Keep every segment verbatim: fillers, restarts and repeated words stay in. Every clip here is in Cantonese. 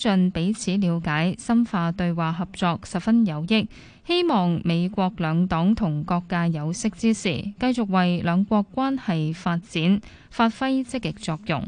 進彼此了解、深化對話合作十分有益。希望美國兩黨同各界有識之士，繼續為兩國關係發展發揮積極作用。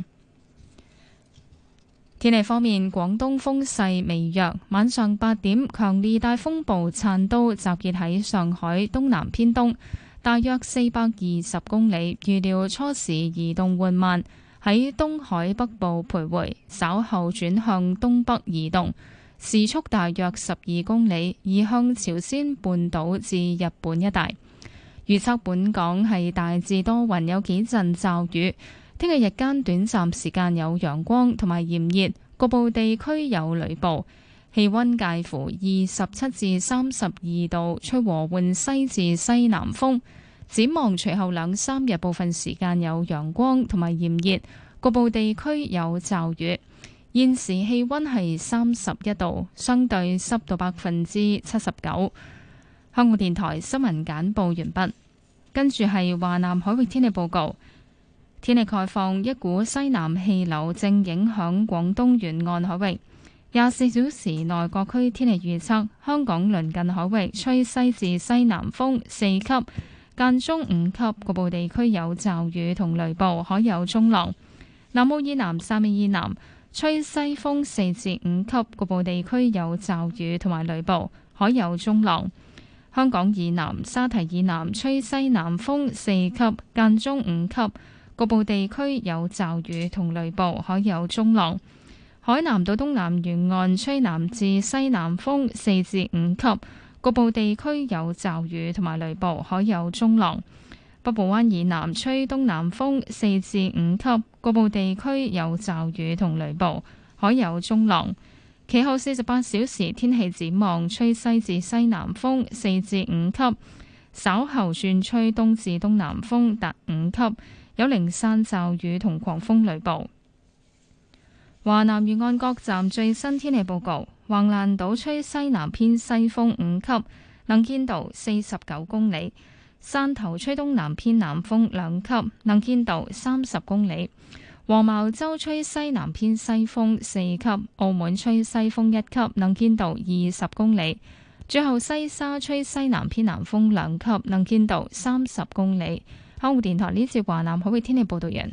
天氣方面，廣東風勢微弱，晚上八點，強烈大風暴燦都集結喺上海東南偏東，大約四百二十公里，預料初時移動緩慢，喺東海北部徘徊，稍後轉向東北移動。時速大約十二公里，移向朝鮮半島至日本一帶。預測本港係大致多雲，有幾陣驟雨。聽日日間短暫時間有陽光同埋炎熱，局部地區有雷暴。氣溫介乎二十七至三十二度，吹和緩西至西南風。展望隨後兩三日部分時間有陽光同埋炎熱，局部地區有驟雨。現時氣溫係三十一度，相對濕度百分之七十九。香港電台新聞簡報完畢，跟住係華南海域天氣報告。天氣概況，一股西南氣流正影響廣東沿岸海域。廿四小時內各區天氣預測：香港鄰近海域吹西至西南風四級，間中五級，局部地區有驟雨同雷暴，海有中浪。南澳以南、汕尾以南吹西風四至五級，局部地區有驟雨同埋雷暴，海有中浪。香港以南、沙堤以南吹西南風四級，間中五級，局部地區有驟雨同雷暴，海有中浪。海南島東南沿岸吹南至西南風四至五級，局部地區有驟雨同埋雷暴，海有中浪。北部灣以南吹東南風四至五級，局部地區有驟雨同雷暴，海有中浪。其後四十八小時天氣展望，吹西至西南風四至五級，稍後轉吹東至東南風達五級，有零散驟雨同狂風雷暴。華南沿岸各站最新天氣報告：橫瀾島吹西南偏西風五級，能見度四十九公里。汕頭吹東南偏南風兩級，能見度三十公里；黃茅洲吹西南偏西風四級，澳門吹西風一級，能見度二十公里。最後西沙吹西南偏南風兩級，能見度三十公里。香港電台呢節華南海域天氣報道員。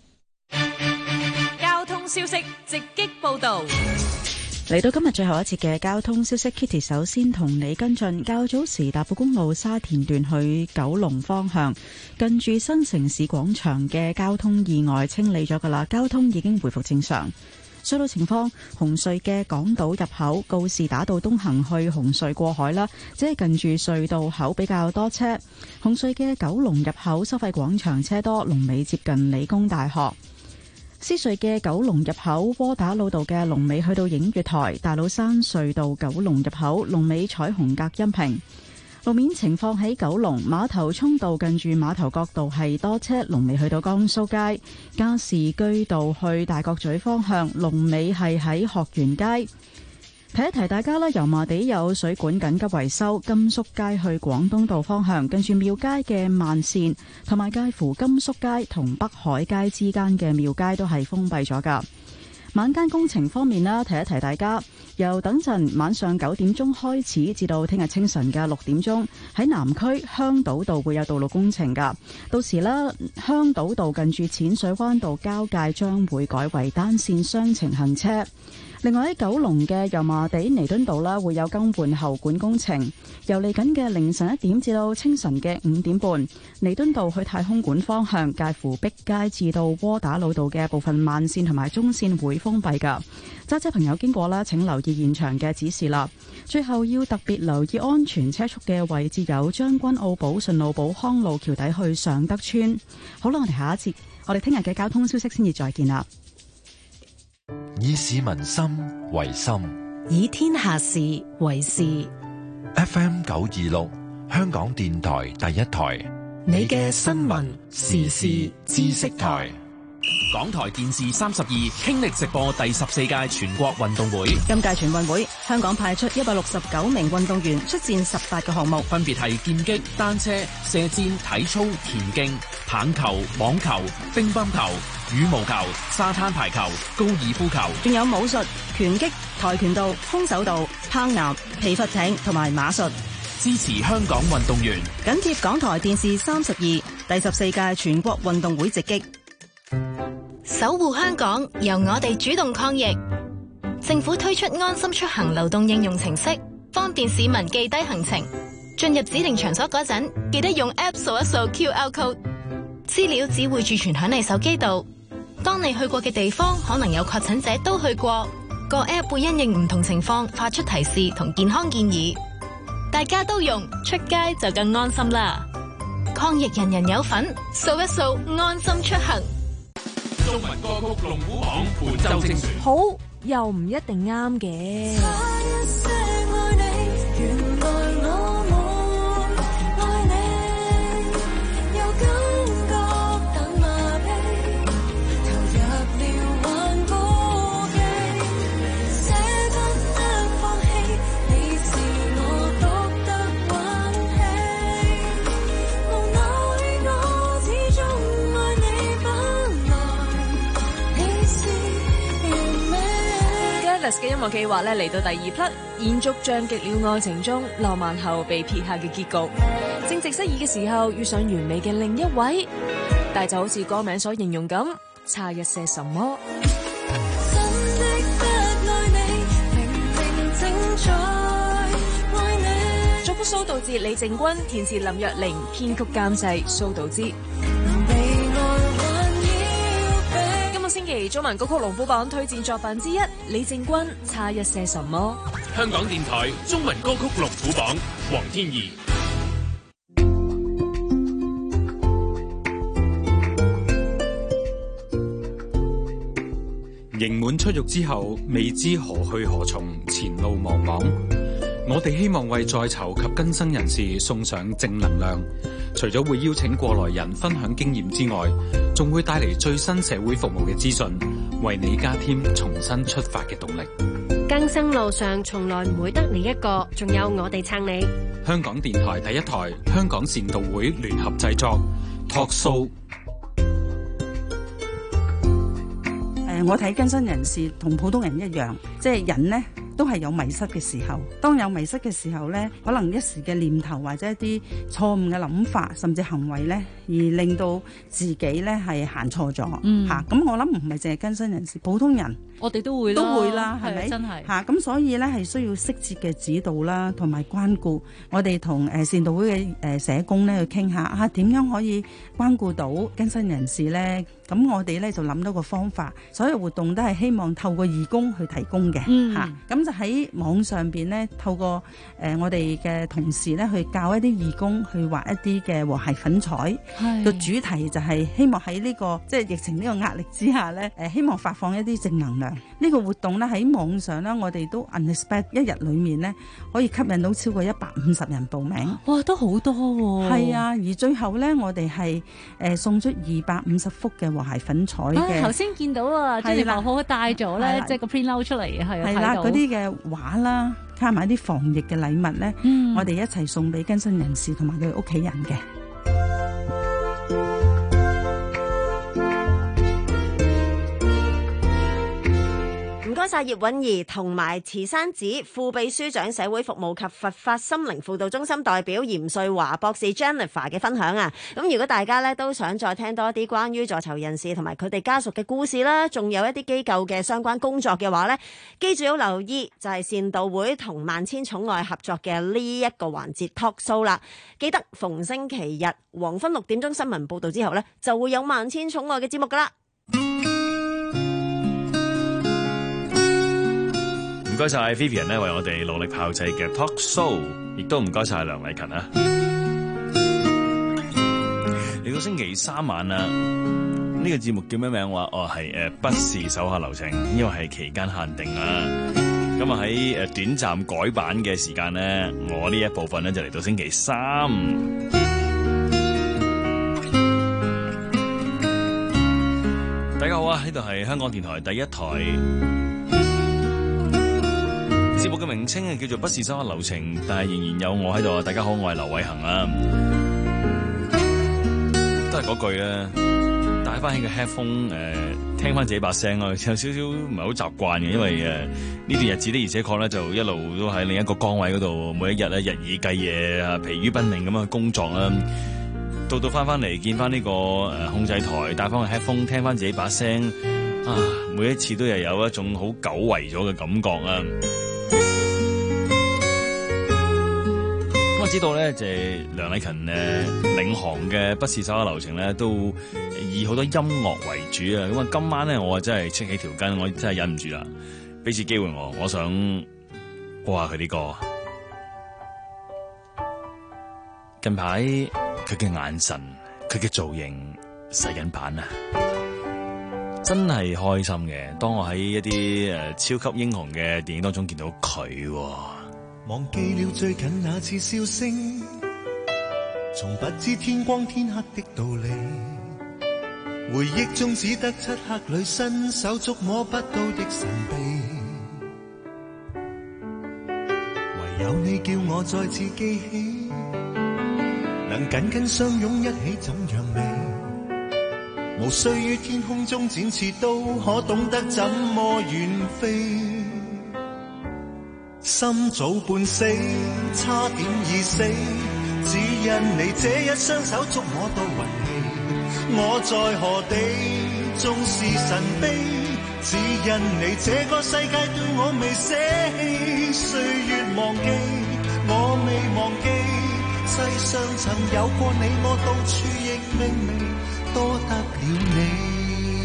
交通消息直擊報道。 嚟到今日最後一節嘅交通消息 ，Kitty 首先同你跟進。較早時大埔公路沙田段去九龍方向，近住新城市廣場嘅交通意外清理咗㗎喇，交通已經回復正常。隧道情況，紅隧嘅港島入口告士打道東行去紅隧過海啦，即係近住隧道口比較多車。紅隧嘅九龍入口收費廣場車多，龍尾接近理工大學。獅隧嘅九龍入口窩打老道嘅龍尾去到映月台，大老山隧道九龍入口龍尾彩虹隔音屏。路面情況喺九龍馬頭涌道近住馬頭角道係多車，龍尾去到江蘇街。加士居道去大角咀方向龍尾係喺學園街。提一提大家啦，油麻地有水管緊急維修，甘肅街去廣東道方向近住廟街嘅慢線，同埋介乎甘肅街同北海街之間嘅廟街都係封閉咗㗎。晚間工程方面啦，提一提大家，由等陣晚上九點鐘開始至到聽日清晨嘅六點鐘，喺南區香島道會有道路工程㗎。到時啦，香島道近住淺水灣道交界將會改為單線雙程行車。另外喺九龍嘅油麻地彌敦道啦，會有更換喉管工程，由嚟緊嘅凌晨一點至到清晨嘅五點半，彌敦道去太空館方向介乎碧街至到窩打老道嘅部分慢線同埋中線會封閉噶。揸車朋友經過啦，請留意現場嘅指示啦。最後要特別留意安全車速嘅位置有將軍澳寶順路寶康路橋底去尚德村。好啦，我哋下一節，我哋聽日嘅交通消息先至再見啦。 以市民心為心， 以天下事為事。 F M 九二六，香港電台第一台， 你嘅新聞時事知識台。 港台電視三十二傾力直播第十四屆全國運動會。 今屆全運會，香港派出一百六十九名運動員出戰十八個項目， 分別係劍擊、單車、射箭、體操、田徑、棒球、網球、乒乓球、羽毛球、沙灘排球、高爾夫球， 仲有武術、拳擊、跆拳道、空手道、攀岩、皮筏艇同埋馬術。 支持香港運動員， 緊貼港台電視三十二第十四屆全國運動會直擊。 守護香港，由我哋主動抗疫。政府推出安心出行流動應用程式，方便市民記低行程。進入指定場所嗰陣，記得用 App 掃一掃 Q R code， 資料只會儲存響你手機度。當你去過嘅地方可能有確診者都去過，個 App 會因應唔同情況發出提示同健康建議。大家都用，出街就更安心啦！抗疫人人有份，掃一掃安心出行。 中文歌曲龍虎榜本周精選， 好又唔一定啱嘅。嘅音樂計劃咧嚟到第二 part， 延續像極了愛情中浪漫後被撇下嘅結局，正值失意嘅時候遇上完美嘅另一位，但就好似歌名所形容咁，差一些什麼。作曲蘇道哲、李靜君，填詞林若寧，編曲監製蘇道之。星期中文歌曲龍虎榜推薦作品之一，李靜君《差一些什麼》。 香港電台中文歌曲龍虎榜，黃天怡。 刑滿出獄之後，未知何去何從，前路茫茫。我哋希望為在囚及更生人士送上正能量，除咗會邀請過來人分享經驗之外，仲會帶嚟最新社會服務嘅資訊，為你加添重新出發嘅動力。 更生路上從來唔會得你一個，仲有我哋撐你。 香港電台第一台，香港善導會聯合製作 Talk Show。 誒，我睇更生人士同普通人一樣，即係人呢都係有迷失嘅時候。當有迷失嘅時候呢，可能一時嘅念頭或者一啲錯誤嘅諗法，甚至行為呢，而令到自己呢係行錯咗。嚇、嗯，咁、啊、我諗唔係淨係更生人士，普通人我哋都會啦， 都會啦，係咪？ 真係嚇，咁所以呢係需要適切嘅指導啦，同埋關顧。我哋同誒善導會嘅誒社工呢去傾下啊，點樣可以關顧到更生人士呢？咁我哋呢就諗到個方法，所有活動都係希望透過義工去提供嘅。嚇、嗯，咁、啊、就喺網上邊呢，透過誒、呃、我哋嘅同事呢去教一啲義工去畫一啲嘅和諧粉彩。個主題就係希望喺呢、這個即係、就是、疫情呢個壓力之下呢，誒、呃、希望發放一啲正能量。呢、這個活動呢喺網上呢，我哋都 unexpect 一日裡面呢可以吸引到超過一百五十人報名。 哇，都好多喎！ 係啊，而最後呢，我哋係誒送出二百五十幅嘅和諧粉彩嘅。 頭先見到啊，即係好好帶咗咧，即係個 print out 出嚟係啊， 係啦，嗰啲嘅畫啦，加埋啲防疫嘅禮物咧、嗯，我哋一齊送俾更生人士同埋佢屋企人嘅。 唔該晒葉韻儀同埋慈山寺副秘書長社會服務及佛法心靈輔導中心代表嚴瑞華博士 Jennifer 嘅分享啊！咁如果大家咧都想再聽多一啲關於在囚人士同埋佢哋家屬嘅故事啦，仲有一啲機構嘅相關工作嘅話咧，記住要留意就係善導會同萬千寵愛合作嘅呢一個環節 Talk Show 啦。記得逢星期日黃昏六點鐘新聞報道之後咧，就會有萬千寵愛嘅節目噶啦。 唔該晒 Vivian 咧，為我哋努力炮製嘅 Talk Show， 亦都唔該晒梁麗勤啊！嚟到星期三晚啦，呢、這個節目叫咩名話？哦，係誒，不是手下留情，因為係期間限定啊！咁啊喺誒短暫改版嘅時間咧，我呢一部分咧就嚟到星期三。大家好啊！ 啊，呢度係香港電台第一台，節目嘅名稱係叫做不是手下留情，但係仍然有我喺度啊！大家好，我係劉偉恒啊，都係嗰句啦，戴翻起個 headphone 誒、呃，聽翻自己把聲啊，有少少唔係好習慣嘅，因為誒呢、呃、段日子的而且確咧就一路都喺另一個崗位嗰度，每一日咧日以繼夜啊，疲於奔命咁樣去工作啦。到到翻翻嚟見翻呢個誒控制台，戴翻個 headphone 聽翻自己把聲啊，每一次都係有一種好久違咗嘅感覺啊！咁我知道咧，就係梁禮勤誒領航嘅《不是手下留情》咧，都以好多音樂為主啊！咁啊，今晚咧我真係戚起條筋，我真係忍唔住啦！俾次機會我，我想播下佢啲歌。近排佢嘅眼神，佢嘅造型洗緊版啊！真係開心嘅。當我喺一啲誒超級英雄嘅電影當中見到佢， 忘記了最近那次笑聲，從不知天光天黑的道理，回憶中只得漆黑裏伸手觸摸不到的神秘，唯有你叫我再次記起，能緊緊相擁一起怎樣美，無需於天空中展翅都可懂得怎麼遠飛，心早半死差點已死，只因你這一雙手觸摸到運氣，我在何地縱是神秘，只因你這個世界對我未捨棄，歲月忘記我未忘記，世上曾有過你，我到處亦明媚，多得了你。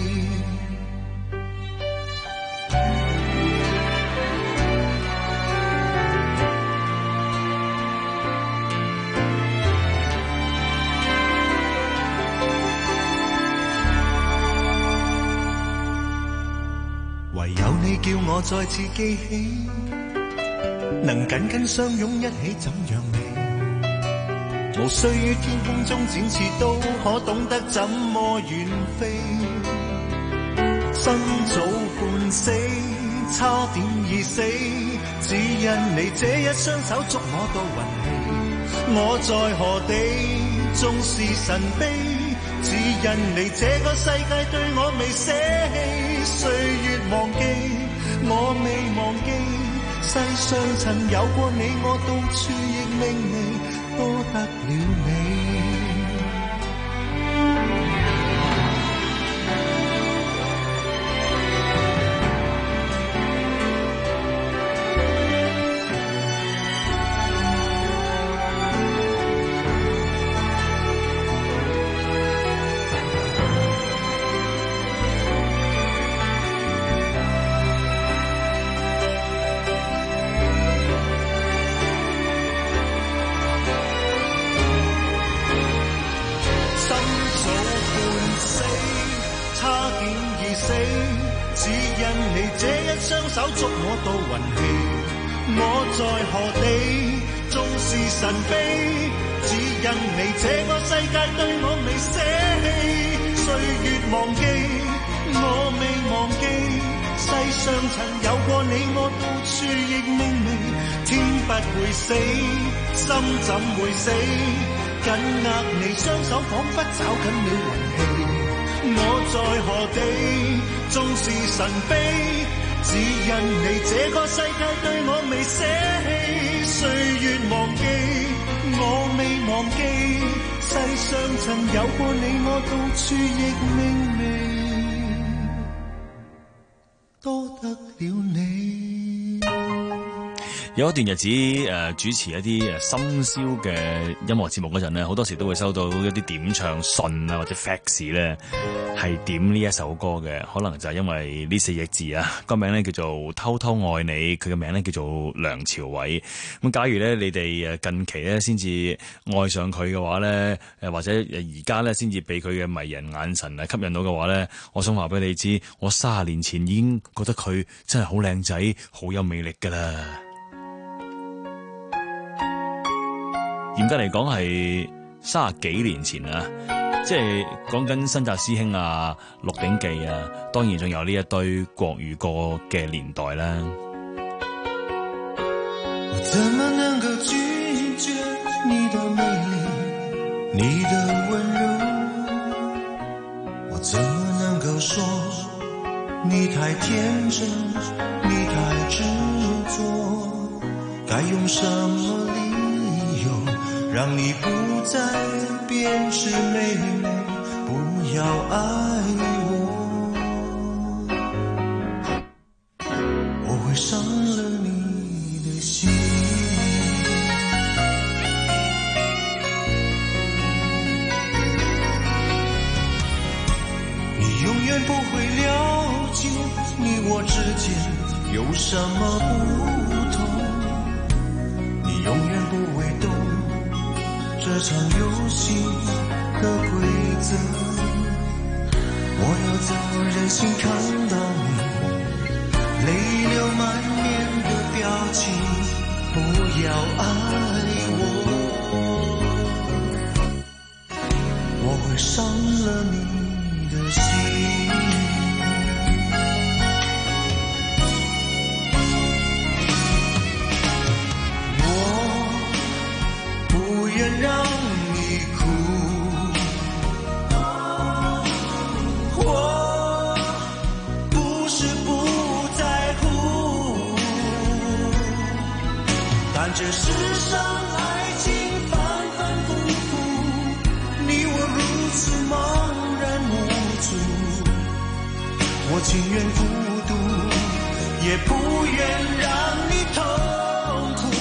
唯有你叫我再次記起，能緊緊相擁一起怎樣美，無需於天空中展翅都可懂得怎麼遠飛，生早半死差點已死，只因你這一雙手觸摸到運氣，我在何地縱是神秘，只因你這個世界對我未捨棄，歲月忘記我未忘記，世上曾有過你，我到處亦明媚，多得了你。雙手觸摸到運氣，我在何地縱是神秘，只因你這個世界對我未捨棄，歲月忘記我未忘記，世上曾有過你，我到處亦明媚，天不會死心怎會死，緊握你雙手彷彿找緊了運氣，我在何地縱是神秘，只因你這個世界對我未捨棄，歲月忘記我未忘記，世上曾有過你，我到處亦明媚，多得了你。 有一段日子誒、呃、主持一啲誒深宵嘅音樂節目嗰陣咧，好多時都會收到一啲點唱信啊或者 fax 咧，係點呢一首歌嘅，可能就係因為呢四隻字啊，個名咧叫做偷偷愛你，佢嘅名咧叫做梁朝偉。咁假如咧你哋誒近期咧先至愛上佢嘅話咧，誒或者而家咧先至被佢嘅迷人眼神啊吸引到嘅話咧，我想話俾你知，我三十年前已經覺得佢真係好靚仔，好有魅力噶啦。嚴格嚟講係三十幾年前啊， 即係講緊新紮師兄啊、鹿鼎記啊，當然仲有呢一堆國語歌嘅年代啦。 我怎麼能夠拒絕你的美麗，你的溫柔？我怎麼能夠說你太天真，你太執着？該用什麼理由讓你不再變是妹妹，不要愛我？我會傷了你的心。你永遠不會了解你我之間有什麼不同，你永遠不會懂這場遊戲的規則。我要怎麼忍心看到你淚流滿面的表情？不要愛我，我會傷了你的心。我不願讓你哭，我不是不在乎，但這世上愛情反反复复，你我如此茫然無助，我情願孤獨，也不願讓你痛苦。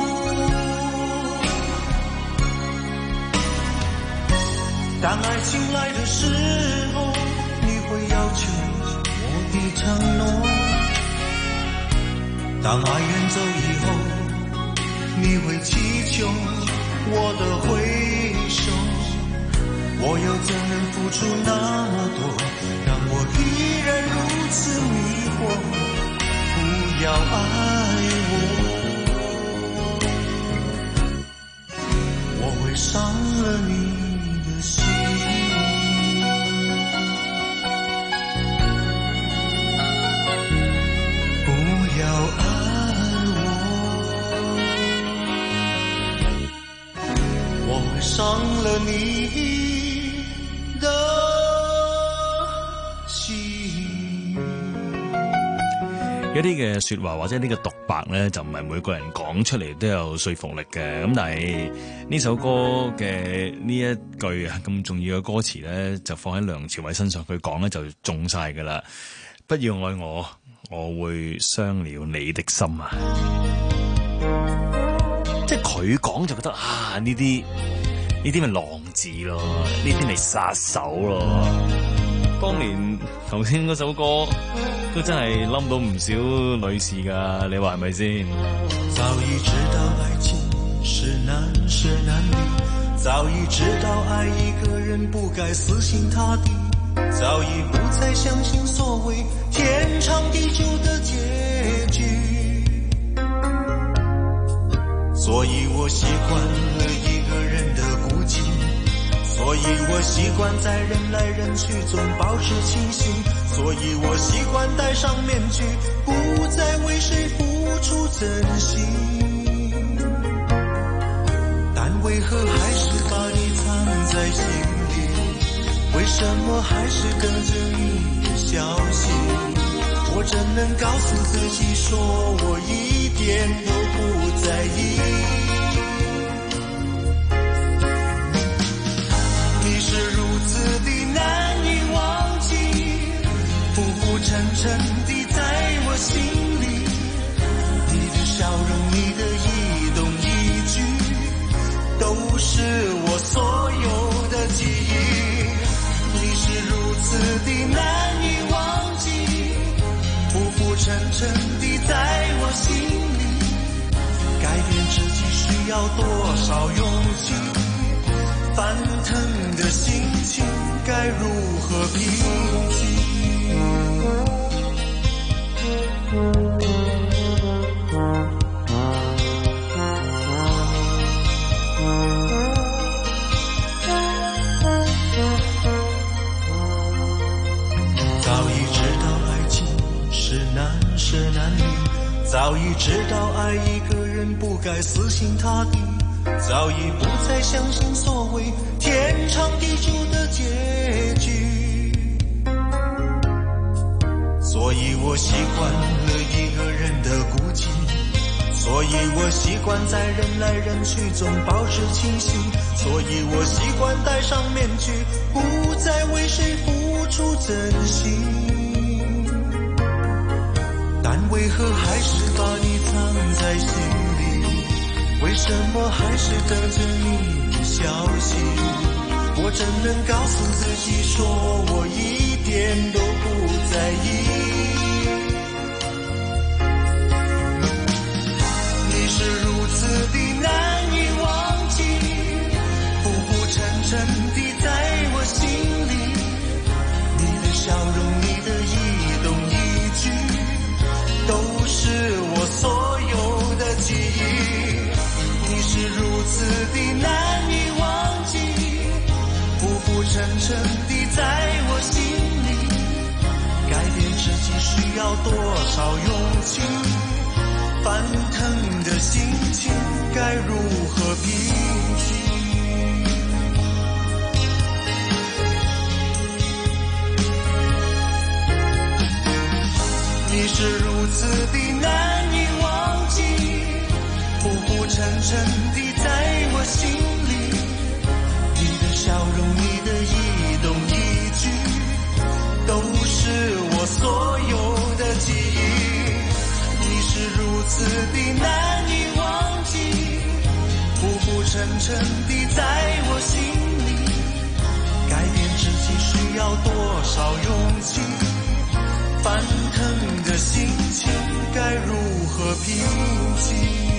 當愛情來的時候，你會要求我的承諾，當愛遠走以後，你會祈求我的回首。我又怎能付出那麼多，讓我依然如此迷惑？不要愛我，我會傷了你的心。不要愛我，我會傷了你。 一啲嘅說話或者呢個獨白咧，就唔係每個人講出嚟都有說服力嘅。咁但係呢首歌嘅呢一句啊咁重要嘅歌詞咧，就放喺梁朝偉身上，佢講咧就中晒噶啦。不要愛我，我會傷了你的心啊！即係佢講就覺得啊，呢啲呢啲咪浪子咯，呢啲咪殺手咯。當年頭先嗰首歌都真係冧到唔少女士噶，你話係咪先？ 早已知道愛情是難捨難離，早已知道愛一個人不該死心塌地，早已不再相信所謂天長地久的結局，所以我習慣了一個人的孤寂，所以我習慣在人來人去中保持清醒，所以我習慣戴上面具，不再為誰付出真心。但為何還是把你藏在心裡？為什麼還是隔着你的消息？我怎能告訴自己說我一點都不在意？你是如此的難以忘記，浮浮沉沉地在我心裡，你的笑容，你的一動一舉，都是我所有的記憶。你是如此的難以忘記，浮浮沉沉地在我心裡，改變自己需要多少勇氣？翻騰的心情該如何平靜？ 知道爱一个人不该死心塌地，早已不再相信所谓天长地久的结局，所以我习惯了一个人的孤寂，所以我习惯在人来人去中保持清醒，所以我习惯戴上面具，不再为谁付出真心，但为何还是把你藏在心里，为什么还是等着你的消息，我怎能告诉自己说我一点都不在意，你是如此的难以忘记，浮浮沉沉地在我心里，你的笑容，你的一动一举，都是我所有的记忆，你是如此的难以忘记，浮浮沉沉地在我心里，改变自己需要多少勇气，翻腾的心情该如何平静，你是如此的难以忘记，浮浮沉沉地在我心里，你的笑容，你的一动一举，都是我所有的记忆，你是如此的难以忘记，浮浮沉沉地在我心里，改变自己需要多少勇气，翻腾的心情该如何平静，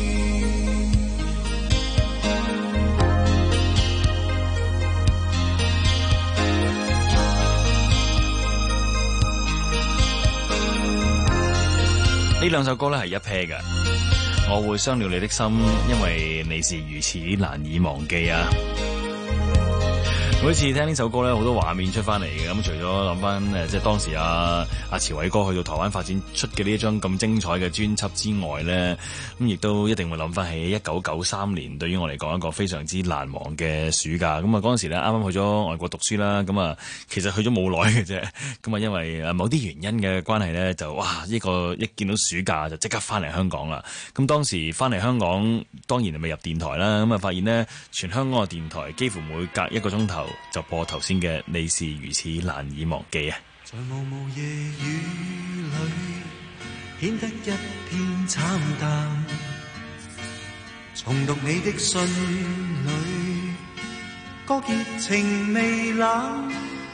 呢兩首歌咧係一 pair 嘅，我會傷了你的心，因為你是如此難以忘記啊！每次聽呢首歌咧，好多畫面出翻嚟嘅。咁除咗諗翻誒，即係當時阿阿馳偉哥去到台灣發展出嘅呢一張咁精彩嘅專輯之外咧，咁亦都一定會諗翻起一九九三年對於我嚟講一個非常之難忘嘅暑假。咁啊嗰陣時咧，啱啱去咗外國讀書啦，咁啊其實去咗冇耐嘅啫。咁啊因為誒某啲原因嘅關係咧，就哇呢個一見到暑假就即刻翻嚟香港啦。咁當時翻嚟香港當然係未入電台啦，咁啊發現呢，全香港嘅電台幾乎每隔一個鐘頭就播頭先嘅你是如此難以忘記啊！ 在茫茫夜雨裏顯得一片慘淡，重讀你的信裏個熱情未冷，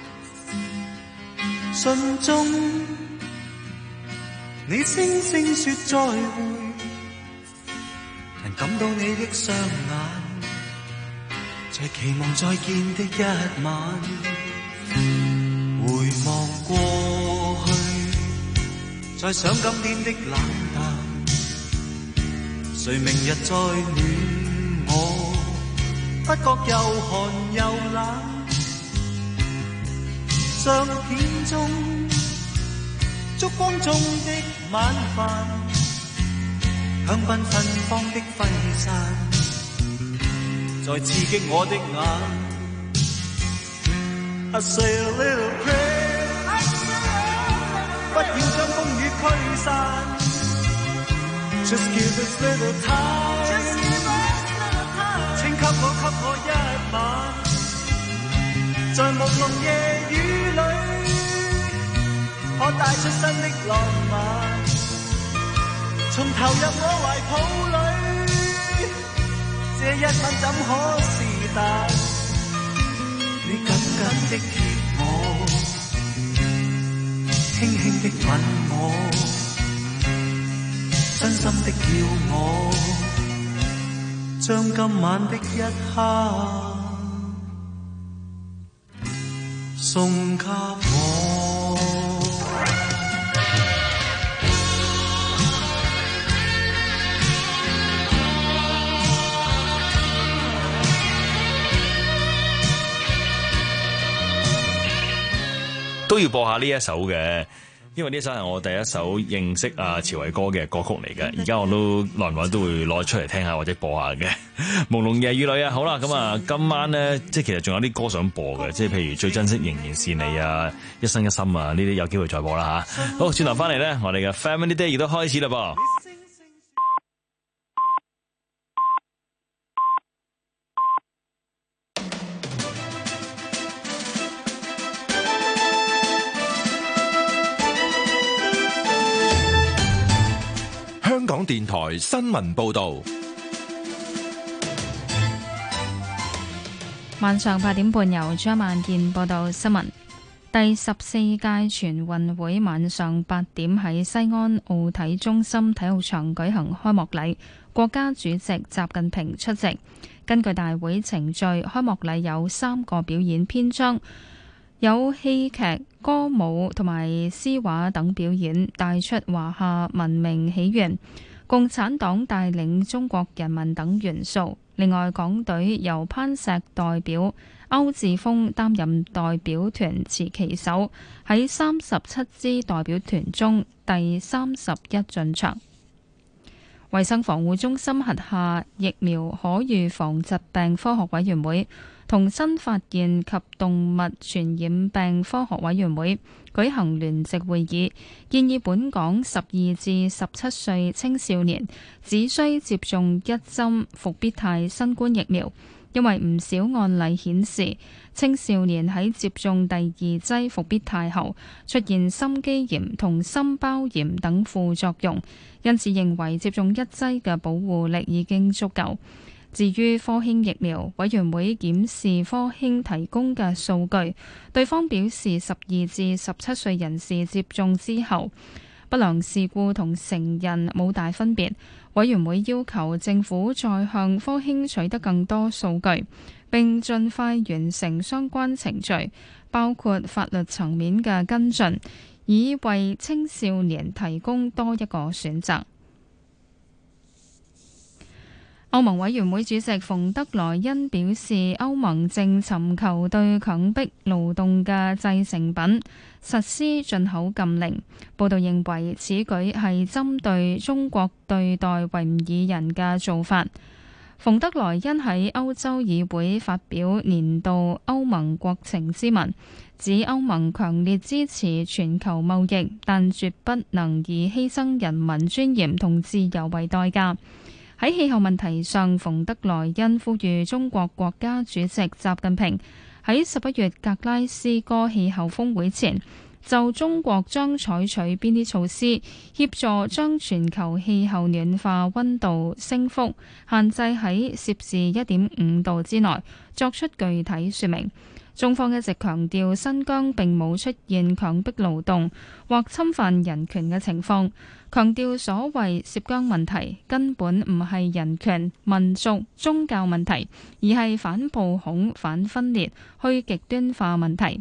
信中你聲聲說再會，能感到你的雙眼在期望再見的一晚，回望過去，再想今天的冷淡，誰明日再暖我，不覺又寒又冷，相片中燭光中的晚飯，香檳芬芳的揮散，再刺激我的眼。I say a little prayer， 不要將風雨驅散。Just give us little time， 請給我給我一晚，在朦朧夜雨裏，可帶出新的浪漫，從投入我懷抱裏。這一晚怎可是但？你緊緊的貼我，輕輕的吻我，真心的要我，將今晚的一刻送給我。 都要播下呢一首嘅， 因為呢首係我第一首認識阿朝偉哥嘅歌曲嚟嘅，而家我都耐唔耐都會攞出嚟聽下或者播下嘅。朦朧夜雨裏啊，好啦，咁啊今晚咧，即係其實仲有啲歌想播嘅，即係譬如最珍惜仍然是你啊，一生一心啊，呢啲有機會再播啦吓。好，轉頭翻嚟咧，我哋嘅 Family Day 亦都開始啦噃。 香港電台新聞報道， 晚上八點半由張萬健報道新聞。第十四屆全運會晚上八點喺西安奧體中心體育場舉行開幕禮，國家主席習近平出席。根據大會程序，開幕禮有三個表演篇章，有戲劇、歌舞同埋詩畫等表演，帶出華夏文明起源、共產黨帶領中國人民等元素。另外，港隊由攀石代表歐志峰擔任代表團持旗手，喺三十七支代表團中第三十一進場。衛生防護中心轄下疫苗可預防疾病科學委員會同新發現及動物傳染病科學委員會舉行聯席會議，建議本港十二至十七歲青少年只需接種一針復必泰新冠疫苗，因為唔少案例顯示青少年喺接種第二劑復必泰後出現心肌炎同心包炎等副作用，因此認為接種一劑嘅保護力已經足夠。至於科興疫苗，委員會檢視科興提供嘅數據，對方表示十二至十七歲人士接種之後，不良事故同成人冇大分別。委員會要求政府再向科興取得更多數據，並盡快完成相關程序，包括法律層面嘅跟進，以為青少年提供多一個選擇。歐盟委員會主席馮德萊恩表示，歐盟正尋求對強迫勞動嘅製成品實施進口禁令。報道認為此舉係針對中國對待維吾爾人嘅做法。馮德萊恩喺歐洲議會發表年度歐盟國情咨文，指歐盟強烈支持全球貿易，但絕不能以犧牲人民尊嚴同自由為代價。喺氣候問題上，馮德萊恩呼籲中國國家主席習近平喺十一月格拉斯哥氣候峰會前，就中國將採取邊啲措施協助將全球氣候暖化溫度升幅限制喺攝氏一點五度之內，作出具體說明。中方一直強調新疆並冇出現強迫勞動或侵犯人權嘅情況，強調所謂涉疆問題根本唔係人權、民族、宗教問題，而係反暴恐、反分裂、去極端化問題。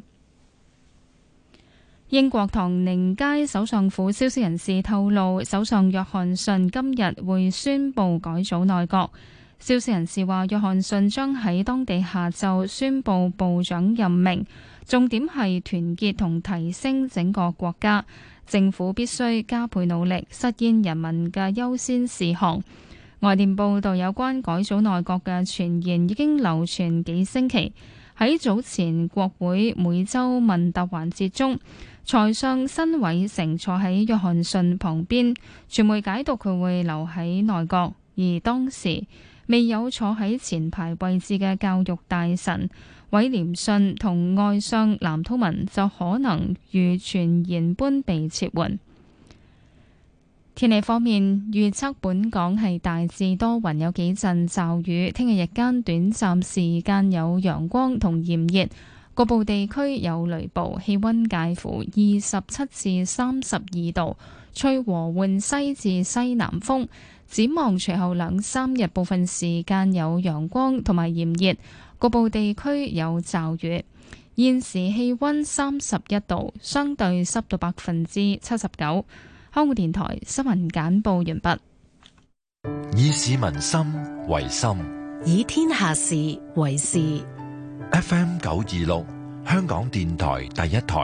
英國唐寧街首相府消息人士透露，首相約翰遜今日會宣布改組內閣。消息人士話，約翰遜將喺當地下晝宣布部長任命，重點係團結同提升整個國家。政府必須加倍努力，實現人民嘅優先事項。外電報道，有關改組內閣嘅傳言已經流傳幾星期。喺早前國會每週問答環節中，財相辛偉誠坐喺約翰遜旁邊，傳媒解讀佢會留喺內閣，而當時未有坐喺前排位置嘅教育大臣韋廉遜同外相藍韜文就可能如傳言般被撤換。天氣方面，預測本港係大致多雲，有幾陣驟雨。聽日日間短暫時間有陽光同炎熱，局部地區有雷暴，氣溫介乎二十七至三十二度，吹和緩西至西南風。展望隨後兩三日，部分時間有陽光同埋炎熱，局部地區有驟雨。現時氣溫三十一度，相對濕度百分之七十九。香港電台新聞簡報完畢。 以市民心為心， 以天下事為事。 F M 九二六，香港電台第一台，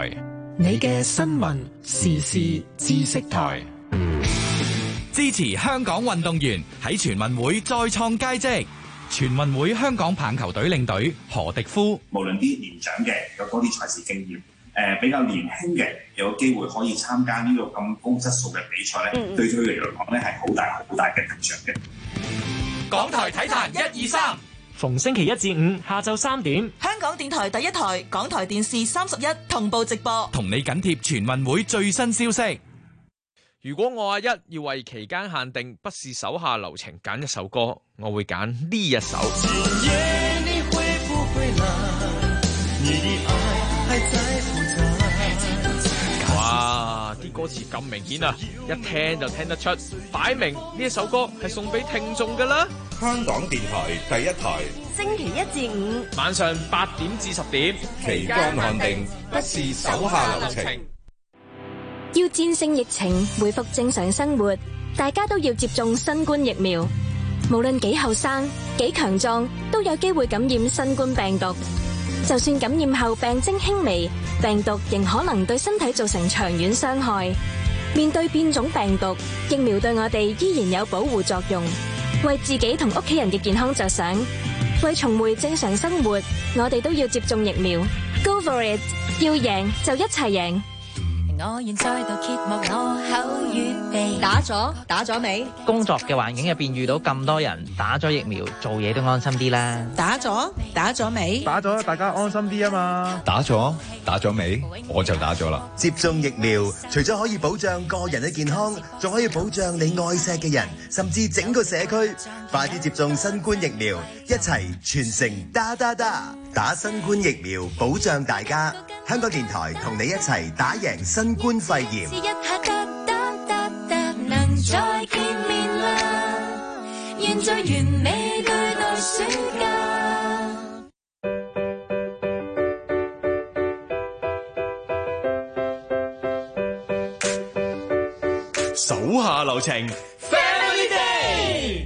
你嘅新聞時事知識台， 支持香港運動員喺全運會再創佳績。全運會香港棒球隊領隊何迪夫， 無論啲年長嘅有多啲賽事經驗，誒、呃、比較年輕嘅有機會可以參加呢個咁高質素嘅比賽咧，嗯、對佢哋嚟講咧係好大好大嘅提升嘅。 港台體壇一二三， 逢星期一至五下晝三點， 香港電台第一台、港台電視三十一同步直播， 同你緊貼全運會最新消息。 如果我阿一要為期間限定不是手下留情揀一首歌，我會揀呢一首。 今夜你會不會來，你的愛還在不在？ 哇，啲歌詞咁明顯啊，一聽就聽得出，擺明呢一首歌係送俾聽眾㗎啦。 香港電台第一台， 星期一至五晚上八點至十點， 期間限定不是手下留情。 要戰勝疫情，恢復正常生活，大家都要接種新冠疫苗。無論幾後生、幾強壯，都有機會感染新冠病毒。就算感染後病徵輕微，病毒仍可能對身體造成長遠傷害。面對變種病毒，疫苗對我哋依然有保護作用。為自己同屋企人嘅健康着想，為重回正常生活，我哋都要接種疫苗。Go for it！ 要贏就一齊贏。 我願再度揭幕我口月地。 打咗打咗未？ 工作嘅環境入邊遇到咁多人打咗疫苗，做嘢都安心啲啦。 打咗打咗未？ 打咗大家安心啲啊嘛。 打咗打咗未？我就打咗啦。 接種疫苗除咗可以保障個人嘅健康，仲可以保障你愛錫嘅人，甚至整個社區。快啲接種新冠疫苗，一齊全城打打打，打新冠疫苗保障大家。香港電台同你一齊打贏新冠肺炎。 一下得得得得，能再見面啦！願最完美對待暑假。 手下留情 ，Family Day。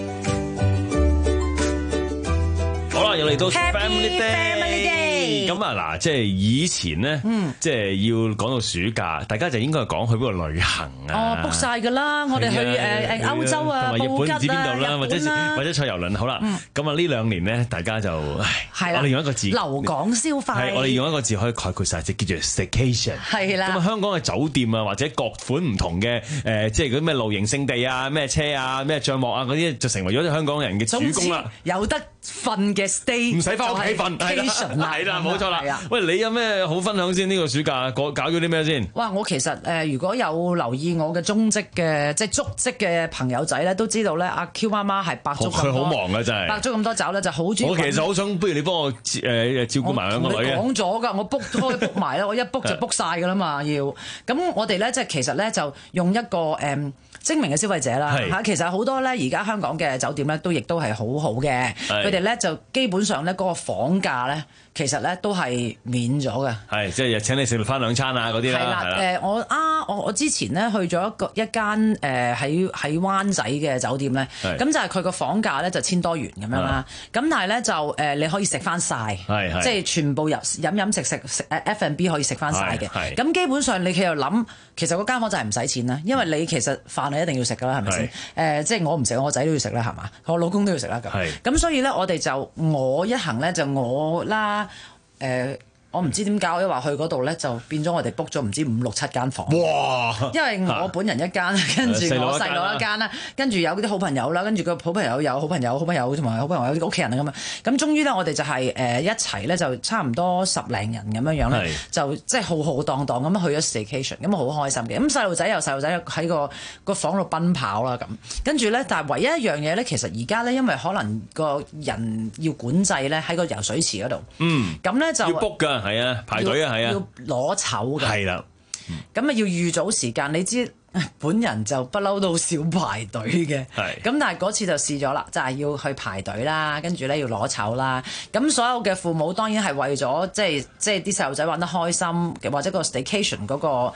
好啦，又嚟到 Family Day。咁啊嗱，即係以前咧，嗯、即係要講到暑假，大家就應該係講去邊度旅行啊？ 哦 book 晒㗎啦，我哋去誒誒歐洲啊，布吉啊， 日本啦，或者或者坐遊輪。好啦，咁啊呢兩年咧，大家就係我哋用一個字， 留港消費。係我哋用一個字可以概括晒，就叫做 staycation。係啦。咁啊，香港嘅酒店啊，或者各款唔同嘅誒，即係嗰啲咩露營勝地啊、咩車啊、咩帳幕啊嗰啲，就成為咗香港人嘅主攻啦。 有得瞓嘅 stay， 唔使翻屋企瞓，係啦，冇錯啦。喂，你有咩好分享先？呢個暑假搞搞咗啲咩先？ 哇！我其實誒、呃，如果有留意我嘅蹤跡嘅，即係足跡嘅朋友仔咧，都知道咧，阿 Q 媽媽係百足咁多， 佢好忙嘅真係， 百足咁多爪咧，就好中意。 我其實好想，不如你幫我誒、呃、照顧埋兩個女嘅。 講咗㗎，我 book 開 book 埋啦，我一 book 就 book 晒㗎啦嘛，要。咁我哋咧，即係其實咧，就用一個誒。嗯精明嘅消費者啦嚇，其實好多咧，而家香港嘅酒店咧都亦都係好好嘅，佢哋咧就基本上咧嗰個房價咧，其實咧都係免咗嘅。係， 即係請你食翻兩餐啊嗰啲啦。係啦，誒、呃、我啊我我之前咧去咗一個一間誒喺喺灣仔嘅酒店咧，咁就係佢個房價咧就千多元咁樣啦。咁但係咧就誒、呃、你可以食翻晒，即係全部入飲飲食食食誒 F and B 可以食翻晒嘅。咁基本上你其實諗，其實嗰間房就係唔使錢啦，因為你其實飯你一定要食㗎啦，係咪先？誒、呃，即係我唔食，我仔都要食啦，係嘛？我老公都要食啦，咁。咁所以咧，我哋就我一行咧，就我啦，誒、呃。我唔知點解，我一話去嗰度咧，就變咗我哋 book 咗唔知五六七間房。哇！因為我本人一間，跟住我細佬一間啦，跟住有啲好朋友啦，跟住個好朋友有好朋友、好朋友同埋好朋友有啲屋企人啊咁啊。咁終於咧，我哋就係誒一齊咧，就差唔多十零人咁樣樣咧，就即係浩浩蕩蕩咁去咗 staycation，咁啊好開心嘅。咁細路仔又細路仔喺個個房度奔跑啦咁。跟住咧，但係唯一一樣嘢咧，其實而家咧，因為可能個人要管制咧，喺個游水池嗰度。嗯。咁咧就要 book 㗎。 係啊，排隊啊，係啊， 要攞籌嘅。 係啦， 咁啊要預早時間。你知本人就不嬲都好少排隊嘅。係。咁但係嗰次就試咗啦，就係、是、要去排隊啦，跟住咧要攞籌啦。咁所有嘅父母當然係為咗即係即係啲細路仔玩得開心，或者個 staycation 嗰個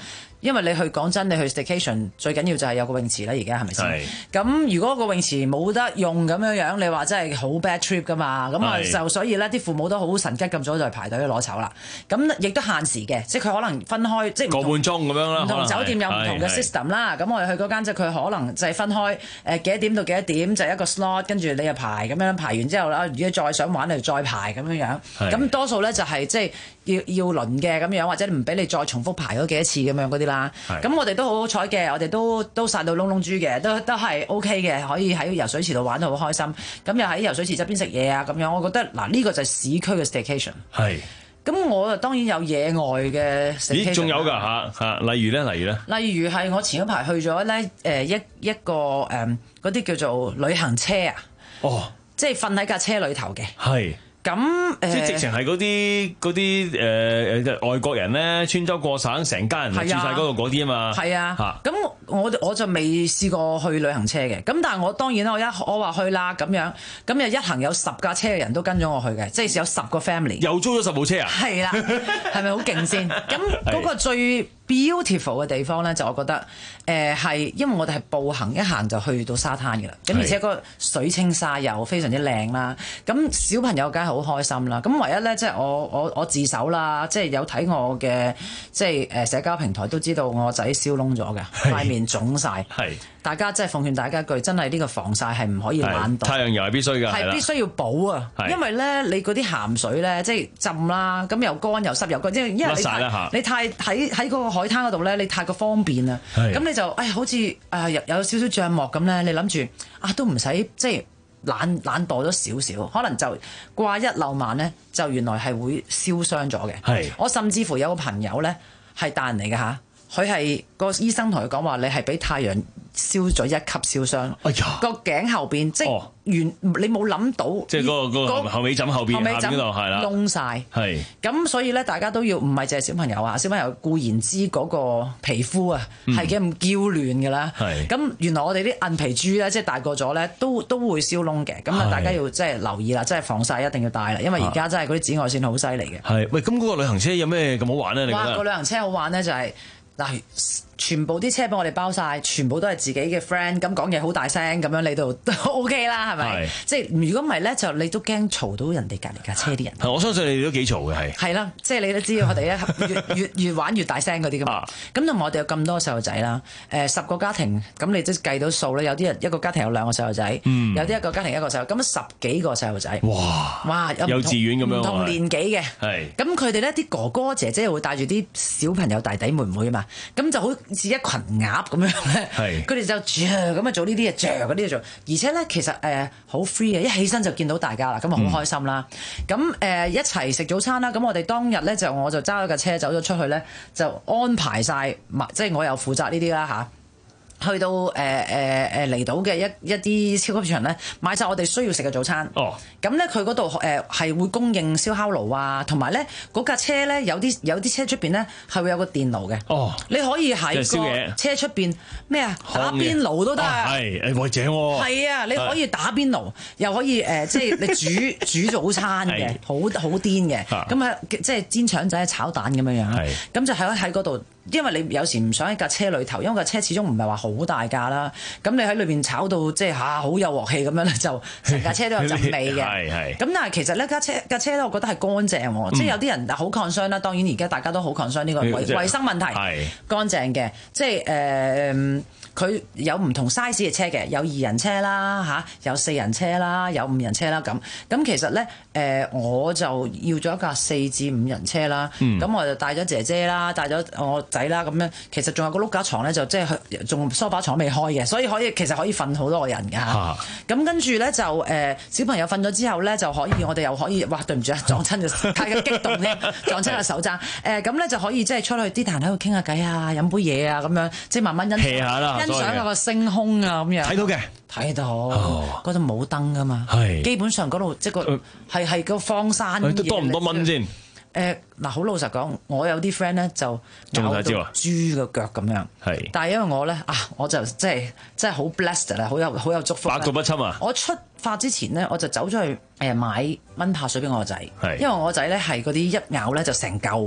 因為你去講真，你去 staycation 最緊要就係有個泳池啦，而家係咪先？咁如果個泳池冇得用咁樣樣，你話真係好 bad trip 噶嘛？咁啊就所以咧，啲父母都好神急咁早就排隊去攞籌啦。咁亦都限時嘅，即係佢可能分開，即係個半鐘咁樣啦。 唔同酒店有唔同嘅 system 啦。咁我哋去嗰間即係佢可能就係分開誒幾多點到幾多點就係一個 slot，跟住你又排咁樣排完之後啦，如果再想玩你就再排咁樣樣。咁多數咧就係即係要要輪嘅咁樣，或者唔俾你再重複排咗幾多次咁樣嗰啲啦。咁我哋都好好彩嘅，我哋都都曬到窿窿豬嘅，都都係 OK 嘅，可以喺游水池度玩得好開心。咁又喺游水池側邊食嘢啊咁樣，我覺得嗱呢個就係市區嘅 staycation。係。咁我啊當然有野外嘅 staycation。咦？仲有㗎嚇嚇？例如咧，例如咧？例如係我前一排去咗咧誒一一個誒嗰啲叫做旅行車啊。哦。即係瞓喺架車裏頭嘅。係。咁誒，即係直情係嗰啲嗰啲誒誒外國人咧，穿州過省，成家人係住晒嗰度嗰啲啊嘛。係啊，咁我我就未試過去旅行車嘅。咁但係我當然啦，我一我話去啦咁樣，咁又一行有十架車嘅人都跟咗我去嘅，即係有十個 family。又租咗十部車啊？係啦，係咪好勁先？咁嗰個最 beautiful 嘅地方咧，就我覺得誒係、呃，因為我哋係步行一行就去到沙灘嘅啦。咁而且個水清沙幼，非常之靚啦。咁小朋友梗係好開心啦。咁唯一咧，即係我我我自首啦，即係有睇我嘅即係誒社交平台都知道我仔燒窿咗嘅，塊面腫晒。係大家真係奉勸大家一句，真係呢個防曬係唔可以懶惰。太陽油係必須㗎，係必須要補啊。因為咧，你嗰啲鹹水咧，即係浸啦，咁又乾又濕又乾，因為因為你太你太喺喺嗰個海灘嗰度咧，你太過方便啦。咁你就誒好似誒有有少少帳幕咁咧，你諗住啊都唔使即係懶懶惰咗少少，可能就掛一漏萬咧，就原來係會燒傷咗嘅。係我甚至乎有個朋友咧係大人嚟嘅嚇，佢係個醫生同佢講話，你係俾太陽燒咗一級燒傷，哎呀個頸後邊即係原你冇諗到，即係嗰個嗰個後尾枕後邊後尾枕嗰度係啦，窿曬係咁，所以咧大家都要唔係淨係小朋友啊，小朋友固然知嗰個皮膚啊係幾咁嬌嫩㗎啦，咁原來我哋啲銀皮豬咧即係大個咗咧都都會燒窿嘅，咁啊大家要即係留意啦，即係防曬一定要帶啦，因為而家真係嗰啲紫外線好犀利嘅。係喂，咁嗰個旅行車有咩咁好玩咧？你覺得？哇！個旅行車好玩咧就係嗱。全部啲車幫我哋包晒，全部都係自己嘅 friend，咁講嘢好大聲，咁樣你度都 OK 啦，係咪？即係如果唔係咧，就你都驚嘈到人哋隔離架車啲人。我相信你哋都幾嘈嘅，係。係啦，即係你都知道我哋咧越越越玩越大聲嗰啲噶嘛。咁同埋我哋有咁多細路仔啦，誒十個家庭，咁你即係計到數咧，有啲人一個家庭有兩個細路仔，有啲一個家庭一個細路，咁十幾個細路仔。哇！哇！幼稚園咁樣，唔同年紀嘅。係。咁佢哋咧啲哥哥姐姐會帶住啲小朋友弟弟妹妹啊嘛，咁就好似一群鴨咁樣咧，佢哋就咁啊做呢啲嘢，著嗰啲嘢做，而且咧其實誒好 free 嘅，一起身就見到大家啦，咁啊好開心啦。咁誒、呃、一齊食早餐啦，咁我哋當日咧就我就揸咗架車走咗出去咧，就安排晒，即係我又負責呢啲啦嚇。去到誒誒誒離島嘅一一啲超級市場咧，買晒我哋需要食嘅早餐。哦，咁咧佢嗰度誒係會供應燒烤爐啊，同埋咧嗰架車咧有啲有啲車出邊咧係會有個電爐嘅。哦，你可以喺個車出邊咩啊打邊爐都得。係誒，或者喎。係啊，你可以打邊爐，又可以誒，即係你煮煮早餐嘅，好好癲嘅。咁啊，即係煎腸仔、炒蛋咁樣樣。係，咁就喺喺嗰度。因為你有時唔想喺架車裏頭，因為架車始終唔係話好大架啦。咁你喺裏邊炒到即係嚇好有鑊氣咁樣咧，就成架車都有陣味嘅。係係。咁但係其實呢架車架車咧，我覺得係乾淨喎。嗯、即係有啲人好 concern 啦。當然而家大家都好 concern 呢個衞衞生問題。係乾淨嘅，即係誒。佢、呃、有唔同 size 嘅車嘅，有二人車啦嚇，有四人車啦，有五人車啦咁。咁其實咧誒、呃，我就要咗一架四至五人車啦。咁、嗯、我就帶咗姐姐啦，帶咗我仔啦咁樣，其實仲有個碌架床咧，就即係仲梳化床未開嘅，所以可以其實可以瞓好多個人㗎嚇。咁、啊、跟住咧就誒、呃、小朋友瞓咗之後咧就可以，我哋又可以哇對唔住啊，撞親就太過激動添，撞親個手踭誒咁咧就可以即係出去啲壇喺度傾下偈啊，飲杯嘢啊咁樣，即係慢慢欣賞下啦，欣賞下個星空啊咁樣。睇到嘅，睇到嗰度冇燈㗎嘛，基本上嗰度即係個係係個荒山。多唔多蚊先？誒嗱，好老實講，我有啲 friend 咧就咬到豬個腳咁樣，係。但係因為我咧啊，我就即係即係好 blessed 啦，好有好有祝福。百毒不侵啊！我出發之前咧，我就走咗去誒買蚊怕水俾我個仔，因為我個仔咧係嗰啲一咬咧就成嚿。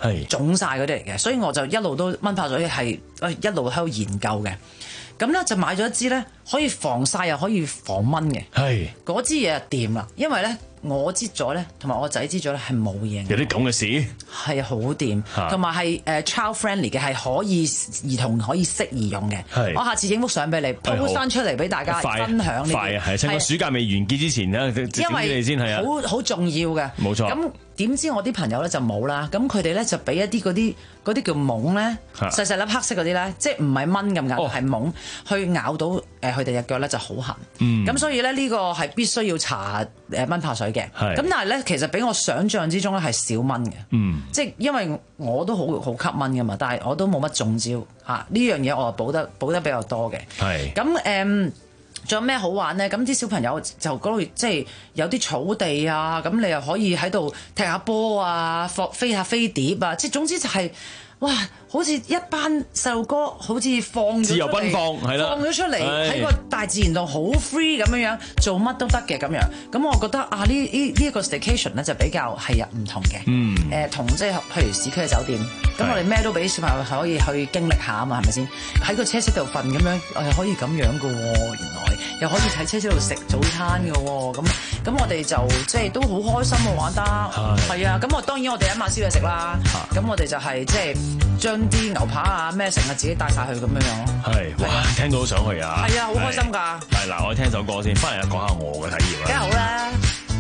係腫晒嗰啲嚟嘅，所以我就一路都蚊怕水係一路喺度研究嘅。咁咧就買咗一支咧，可以防曬又可以防蚊嘅。係嗰支嘢就掂啦，因為咧我擠咗咧，同埋我仔擠咗咧係冇嘢。 有啲咁嘅事係好掂，同埋係誒 child friendly 嘅，係可以兒童可以適宜用嘅。我下次影幅相俾你 po 翻出嚟俾大家分享。 快啊！係趁個暑假未完結之前咧，因為你先係啊， 好好重要嘅。冇錯。咁點知我啲朋友咧就冇啦，咁佢哋咧就俾一啲嗰啲嗰啲叫蠓咧，細細粒黑色嗰啲咧，即係唔係蚊咁咬，係蠓去咬到誒佢哋隻腳咧就好痕。咁所以咧呢個係必須要搽誒蚊怕水嘅。咁但係咧其實比我想象之中咧係少蚊嘅。即係因為我都好好吸蚊噶嘛，但係我都冇乜中招嚇。呢樣嘢我補得補得比較多嘅。係咁誒。仲有咩好玩呢？咁啲小朋友就嗰度即係有啲草地啊，咁你又可以喺度踢下波啊，飛下飛碟啊，即係總之就係、是、哇，好似一班細路哥好似放咗自由奔放，係啦， 放咗出嚟喺個大自然度好 free 咁樣樣做乜都得嘅咁樣。咁我覺得啊，呢呢呢一個 staycation 咧就比較係啊唔同嘅。嗯。誒、呃，同即係譬如市區嘅酒店，咁我哋咩都俾小朋友係可以去經歷下啊嘛，係咪先？喺個車室度瞓咁樣，誒可以咁樣嘅喎，原來又可以喺車室度食早餐嘅喎，咁咁我哋就即係都好開心喎，玩得係啊。咁我當然我哋一晚燒嘢食啦，咁我哋就係即係將啲牛扒啊咩成日自己帶晒去咁樣樣咯。 係，哇！聽到好想去啊！ 係啊，好開心㗎。 係嗱，我聽首歌先，翻嚟講下我嘅體驗啦。 梗係好啦。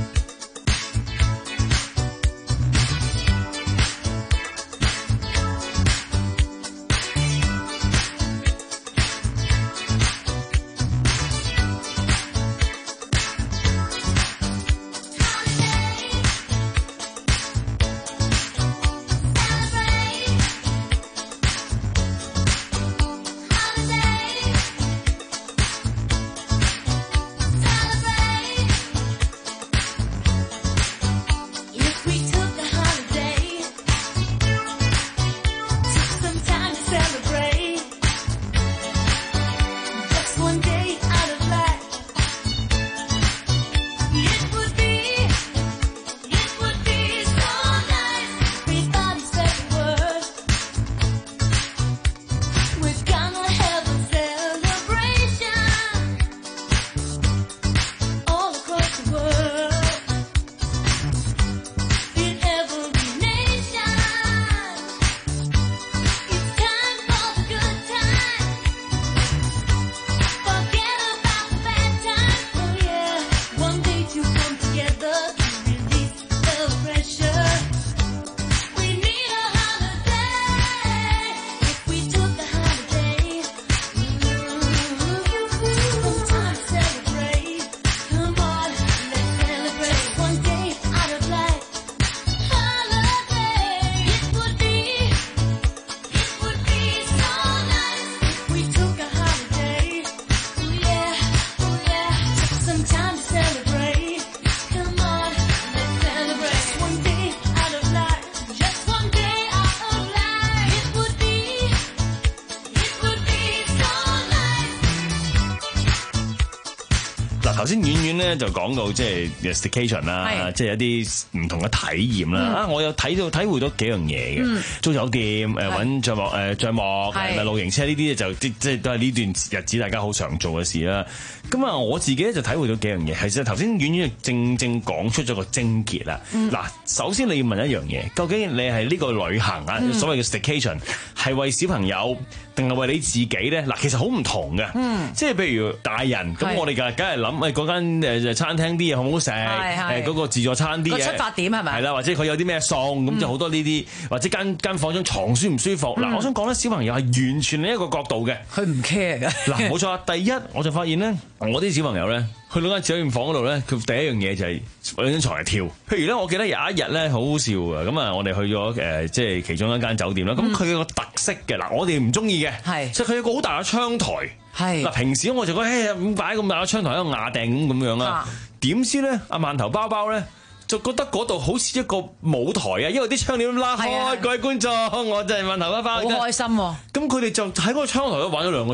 頭先遠遠咧就講到即係 staycation 啦，即係一啲唔同嘅體驗啦。啊、嗯，我有睇到體會到幾樣嘢嘅，嗯、租酒店誒揾帳幕誒帳幕誒露營車呢啲就即即係都係呢段日子大家好常做嘅事啦。咁啊，我自己咧就體會到幾樣嘢，其實頭先遠遠正正講出咗個症結啦。嗱、嗯，首先你要問一樣嘢，究竟你係呢個旅行啊，嗯、所謂嘅 staycation 係為小朋友定係為你自己咧？嗱，其實好唔同嘅，嗯、即係譬如大人咁，我哋梗梗係諗誒嗰間誒餐廳啲嘢好唔好食，誒嗰個自助餐啲嘢個出發點係咪？ 係啦，或者佢有啲咩餸，咁就好多呢啲，或者間間房張床舒唔舒服？嗱、嗯，我想講咧，小朋友係完全另一個角度嘅， 佢唔 care 嘅。 嗱，冇錯，第一我就發現咧，我啲小朋友咧去到間酒店房嗰度咧，佢第一樣嘢就係揾張床嚟跳。譬如咧，我記得有一日咧好好笑啊，咁啊，我哋去咗誒即係其中一間酒店啦，咁佢有個特色嘅，嗱，我哋唔中意嘅，係，即係佢有個好大嘅窗台。係嗱，平時我就覺得誒咁擺咁大個窗台喺度壓定咁咁樣啦。點知咧，阿饅頭包包咧就覺得嗰度好似一個舞台啊，因為啲窗簾拉開，啊、各位觀眾，我真係饅頭包包好開心喎。咁佢哋就喺嗰個窗台度玩咗兩個鐘。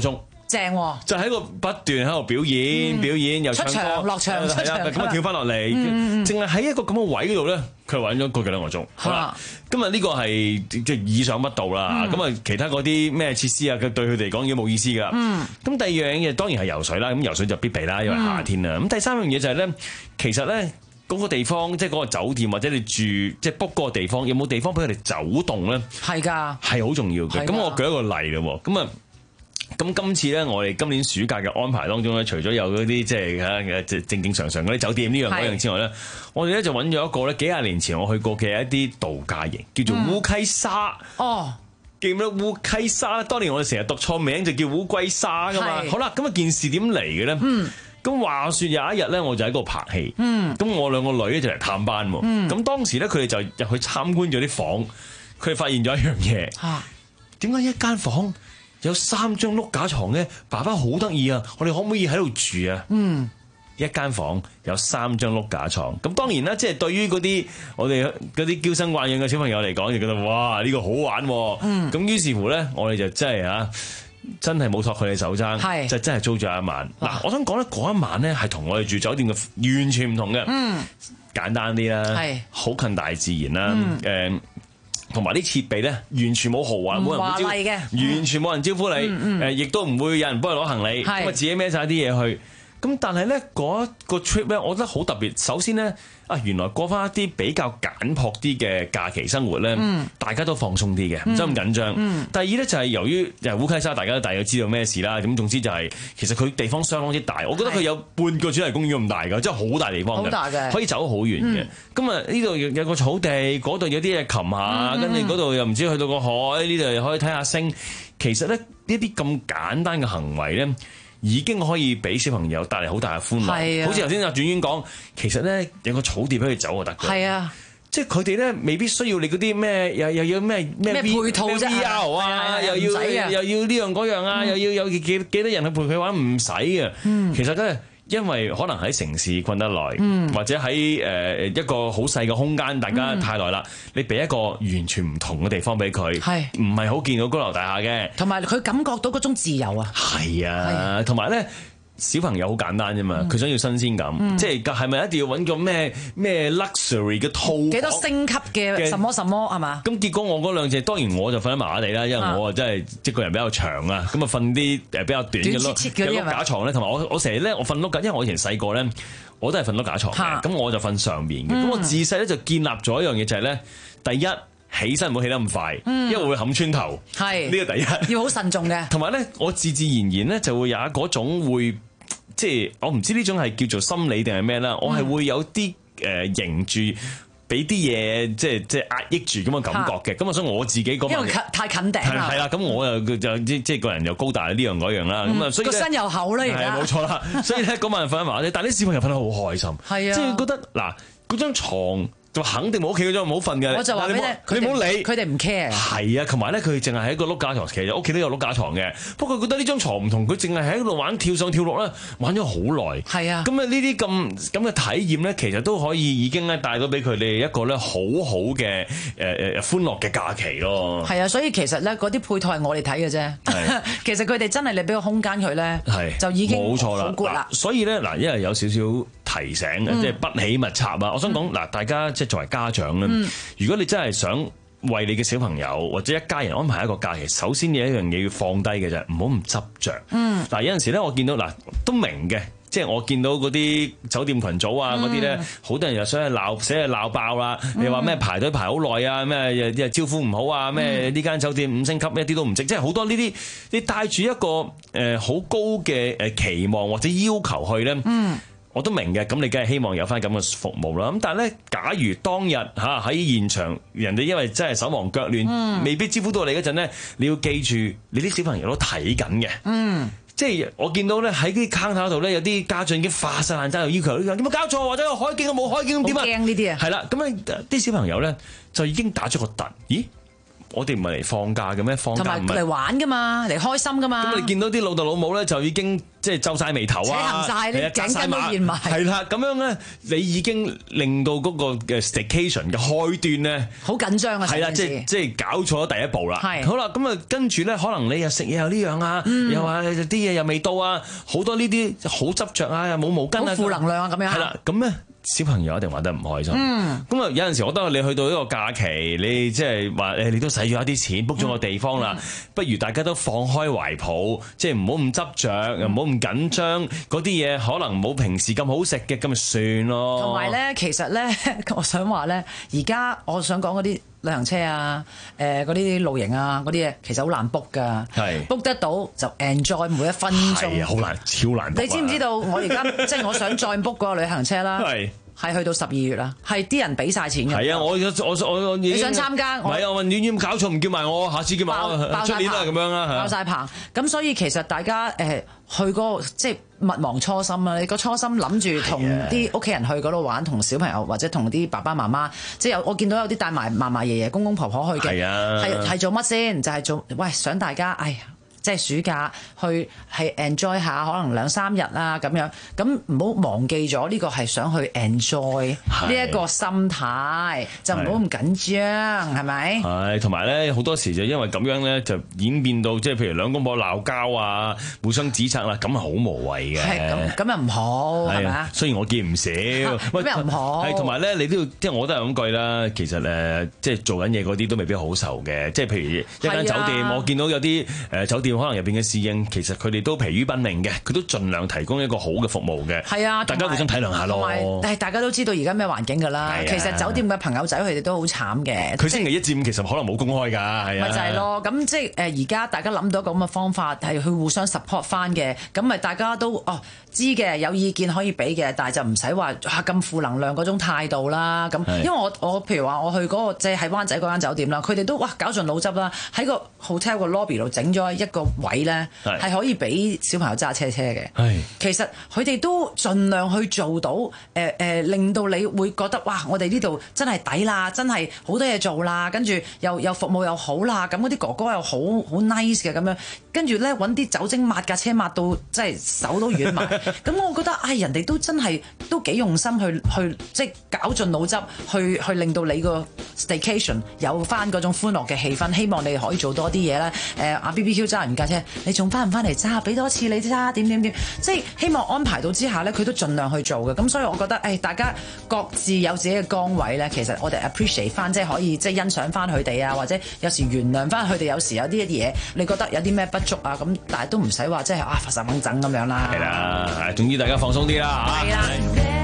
正喎， 就喺個不斷喺度表演、嗯、表演又唱歌出場落場出場咁啊跳翻落嚟，淨係喺一個咁嘅位嗰度咧，佢玩咗個幾兩個鐘。好啦，今日呢個係即係意想不到啦。咁啊、嗯，其他嗰啲咩設施啊，佢對佢哋講已經冇意思噶啦。咁、嗯、第二樣嘢當然係游水啦。咁游水就必備啦，因為夏天啦。咁、嗯、第三樣嘢就係咧，其實咧嗰個地方即係嗰個酒店或者你住即係 book 嗰個地方，有冇地方俾佢哋走動咧？係㗎，係好重要嘅。咁我舉一個例咯。咁啊。咁今次咧，我哋今年暑假嘅安排當中咧，除咗有嗰啲即係嚇即係正正常常嗰啲酒店呢樣嗰樣之外咧，我哋咧就揾咗一個咧幾廿年前我去過嘅一啲度假營，叫做烏溪沙。哦，記唔記得烏溪沙咧？當年我哋成日讀錯名就叫烏龜沙噶嘛。好啦，咁啊件事點嚟嘅咧？嗯，咁話說有一日咧，我就喺度拍戲。嗯，咁我兩個女咧就嚟探班喎。嗯，咁當時咧佢哋就入去參觀咗啲房，佢哋發現咗一樣嘢。嚇，點解一間房有三張碌架床咧？爸爸好得意啊！我哋可唔可以喺度住啊？嗯，一間房有三張碌架床，咁當然啦，即係對於嗰啲我哋嗰啲嬌生慣養嘅小朋友嚟講，就覺得哇呢個好玩喎。嗯，咁於是乎咧，我哋就真係啊，真係冇托佢哋手踭，就真係租咗一晚。嗱，我想講咧，嗰一晚咧係同我哋住酒店嘅完全唔同嘅。嗯，簡單啲啦，係好近大自然啦。誒。同埋啲設備咧，完全冇豪華，冇人會招，完全冇人招呼你，誒、嗯，亦都唔會有人幫你攞行李，咁啊自己孭晒啲嘢去。咁但係咧嗰個 trip 咧，我覺得好特別。首先咧，啊原來過翻一啲比較簡樸啲嘅假期生活咧，嗯、大家都放鬆啲嘅，唔使咁緊張。嗯、第二咧就係由於又係烏溪沙，大家都大約知道咩事啦。咁總之就係、是、其實佢地方相當之大，我覺得佢有半個主題公園咁大㗎，真係好大地方嘅，可以走好遠嘅。咁啊呢度有個草地，嗰度有啲嘢擒下，跟住嗰度又唔知去到個海，呢度又可以睇下星。其實咧呢啲咁簡單嘅行為咧，已經可以俾小朋友帶嚟好大嘅歡樂，好似頭先阿轉轉講，其實咧有個草地俾佢走就得嘅。係啊，即係佢哋咧未必需要你嗰啲咩，又又要咩咩配套啫 V R 啊，又要又要呢樣嗰樣啊，又要有幾幾多人去陪佢玩，唔使嘅。其實咧，因為可能喺城市困得耐，嗯、或者喺誒一個好細嘅空間，大家太耐啦，嗯、你俾一個完全唔同嘅地方俾佢，唔係好見到高樓大廈嘅，同埋佢感覺到嗰種自由啊。係啊，同埋咧。小朋友好簡單啫嘛，佢、嗯、想要新鮮感，嗯、即係係咪一定要揾個咩咩 luxury 嘅套幾多星級嘅什麼什麼係嘛？咁結果我嗰兩隻當然我就瞓得麻麻地啦，因為我啊真係即係個人比較長啊，咁啊瞓啲誒比較短嘅咯，有碌架床咧，同埋我我成日咧我瞓碌架，因為我以前細個咧我都係瞓碌架床嘅，咁、啊、我就瞓上面嘅，咁、嗯、我自細咧就建立咗一樣嘢就係、是、咧，第一起身唔好起得咁快，嗯、因為會冚穿頭，係呢個第一要好慎重嘅，同埋咧我自自然然咧就會有嗰種會。即係我唔知呢種係叫做心理定係咩啦，我係會有啲誒凝住，俾啲嘢即係即係壓抑住咁嘅感覺嘅。咁啊，所以我自己嗰因為太近頂啦，係啦，咁我又就即即係個人又高大呢樣嗰樣啦，咁啊、嗯，所以個身又厚啦，而家冇錯啦。所以咧嗰晚瞓得麻麻地，但係啲小朋友瞓得好開心，係啊，即係覺得嗱嗰張牀。就肯定冇屋企嗰張唔好瞓嘅，我就話俾你，你唔好理，佢哋唔 care。係啊，同埋咧，佢淨係喺個碌架床，其實屋企都有碌架床嘅。不過佢覺得呢張床唔同，佢淨係喺度玩跳上跳落咧，玩咗好耐。係啊，咁啊呢啲咁咁嘅體驗咧，其實都可以已經咧帶到俾佢哋一個咧好好嘅誒誒歡樂嘅假期咯。係啊，所以其實咧嗰啲配套係我哋睇嘅啫。其實佢哋真係你俾個空間佢咧，就已經冇錯啦。好啦，所以咧嗱，因為有少少提醒嘅，嗯、即係不喜勿插啊！我想講嗱，嗯、大家即係作為家長咧，嗯、如果你真係想為你嘅小朋友或者一家人安排一個假期，首先有一樣嘢要放低嘅啫，唔好咁執着。嗯，嗱有陣時咧，我見到嗱都明嘅，即係我見到嗰啲酒店群組啊嗰啲咧，好多人又想去鬧，寫去鬧爆啦。嗯、你話咩排隊排好耐啊？咩又招呼唔好啊？咩呢間酒店五星級一啲都唔值，即係好多呢啲，你帶住一個誒好高嘅誒期望或者要求去咧。嗯。我都明嘅，咁你梗係希望有翻咁嘅服務啦。咁但係咧，假如當日嚇喺現場，人哋因為真係手忙腳亂，嗯、未必招呼到你嗰陣咧，你要記住，你啲小朋友都睇緊嘅。嗯，即係我見到咧喺啲 counter 度咧，有啲家長已經發晒爛渣，又要求有冇搞錯，或者有海景冇海景咁點啊？驚呢啲啊！係啦，咁啊啲小朋友咧就已經打咗個突，咦？我哋唔係嚟放假嘅咩？放假唔係嚟玩噶嘛，嚟開心噶嘛。咁你見到啲老豆老母咧就已經即係皺晒眉頭啊， 扯行晒啲頸巾都現埋， 係啦，咁樣咧，你已經令到嗰個嘅 staycation 嘅開端咧， 好緊張啊！ 係啦，即係即係搞錯咗第一步啦。 係好啦，咁啊跟住咧，可能你又食嘢又呢樣啊， 嗯、 又話啲嘢又未到啊，好多呢啲好執着啊，又冇毛巾啊， 好負能量啊，咁樣係啦，咁咧。小朋友一定玩得唔開心。嗯，咁啊有陣時，我覺得你去到呢個假期，你即係話誒，你都使咗一啲錢 book 咗個地方啦，嗯、不如大家都放開懷抱，即係唔好咁執着，又唔好咁緊張，嗰啲嘢可能冇平時咁好食嘅，咁咪算咯。 同埋咧，其實咧，我想話咧，而家我想講嗰啲旅行車啊，誒嗰啲露營啊，嗰啲嘢其實好難 book 㗎。係 book 得到就 enjoy 每一分鐘。係啊， 好難，超難 book。你知唔知道我而家即係我想再 book 嗰個旅行車啦？係。係去到十二月啦，係啲人俾晒錢嘅。係啊，我我我我你想參加？ 唔係啊，我遠遠搞錯，唔叫埋我，下次叫埋我，出年都係咁樣啦。 爆晒棚，咁所以其實大家誒、呃、去嗰個即係勿忘初心啊！你個初心諗住同啲屋企人去嗰度玩，同小朋友或者同啲爸爸媽媽，即係有我見到有啲帶埋嫲嫲爺爺公公婆婆去嘅，係係做乜先？就係、是、做喂想大家，哎呀〜即係暑假去係 enjoy 下，可能兩三日啦咁樣，咁唔好忘記咗呢個係想去 enjoy 呢一個心態，就唔好咁緊張，係咪？ 係，同埋咧好多時就因為咁樣咧，就演變到即係譬如兩公婆鬧交啊，互相指責啦，咁係好無謂嘅。係咁，咁又唔好係咪啊？雖然我見唔少，咁又唔好。係同埋咧，你都要即係我都係咁句啦。其實誒，即係做緊嘢嗰啲都未必好受嘅。即係譬如一間酒店，我見到有啲誒酒店。可能入邊嘅侍應，其實佢哋都疲於奔命嘅，佢都盡量提供一個好嘅服務嘅。係啊，大家互相體諒下咯。但係大家都知道而家咩環境㗎啦。其實酒店嘅朋友仔佢哋都好慘嘅。佢星期一至五其實可能冇公開㗎，係啊。咪就係咯，咁即係誒而家大家諗到一個咁嘅方法係去互相 support 翻嘅，咁咪大家都哦知嘅，有意見可以俾嘅，但係就唔使話咁負能量嗰種態度啦。咁因為我我譬如話我去嗰個即係喺灣仔嗰間酒店啦，佢哋都哇搞盡腦汁啦，喺個 hotel 個 lobby 度整咗一個位咧係可以俾小朋友揸車車嘅。其實佢哋都盡量去做到誒誒、呃呃，令到你會覺得哇！我哋呢度真係抵啦，真係好多嘢做啦，跟住又又服務又好啦，咁嗰啲哥哥又好好 nice 嘅咁樣，跟住咧揾啲酒精抹架車抹到即係手都軟埋。咁我覺得唉、哎，人哋都真係都幾用心去去即係搞盡腦汁去去令到你個 staycation 有翻嗰種歡樂嘅氣氛。希望你哋可以做多啲嘢啦。誒阿 B B Q 揸完架車，你仲翻唔翻嚟揸？俾多次你揸點點點，即係希望安排到之下咧，佢都盡量去做嘅。咁所以我覺得誒、哎，大家各自有自己嘅崗位咧，其實我哋 appreciate 翻，即係可以即係欣賞翻佢哋啊，或者有時原諒翻佢哋。有時有啲一啲嘢，你覺得有啲咩不足啊？咁但係都唔使話即係啊發曬掹整咁樣啦。係啦，總之大家放鬆啲啦嚇。係啦。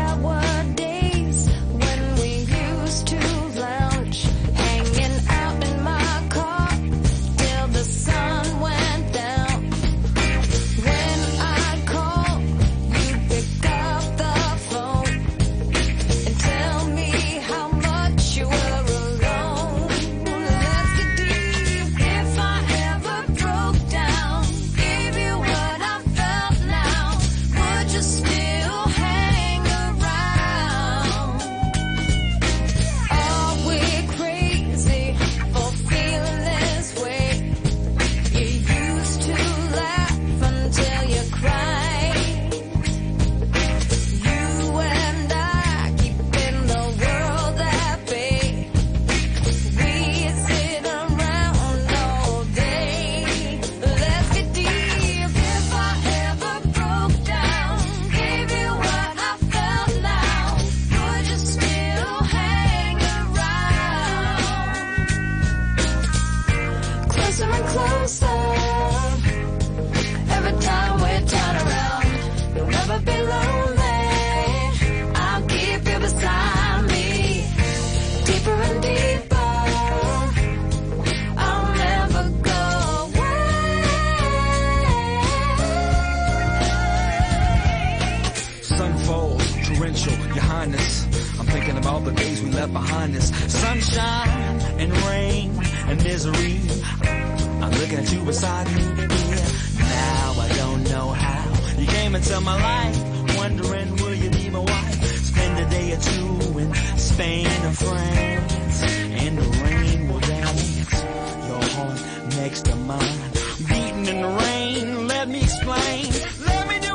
Behind us, sunshine and rain and misery. I'm looking at you beside me. Yeah. Now I don't know how you came into my life, wondering will you be my wife? Spend a day or two in Spain or France, and the rain will dance. Your heart next to mine, beating in the rain. Let me explain. Let me do.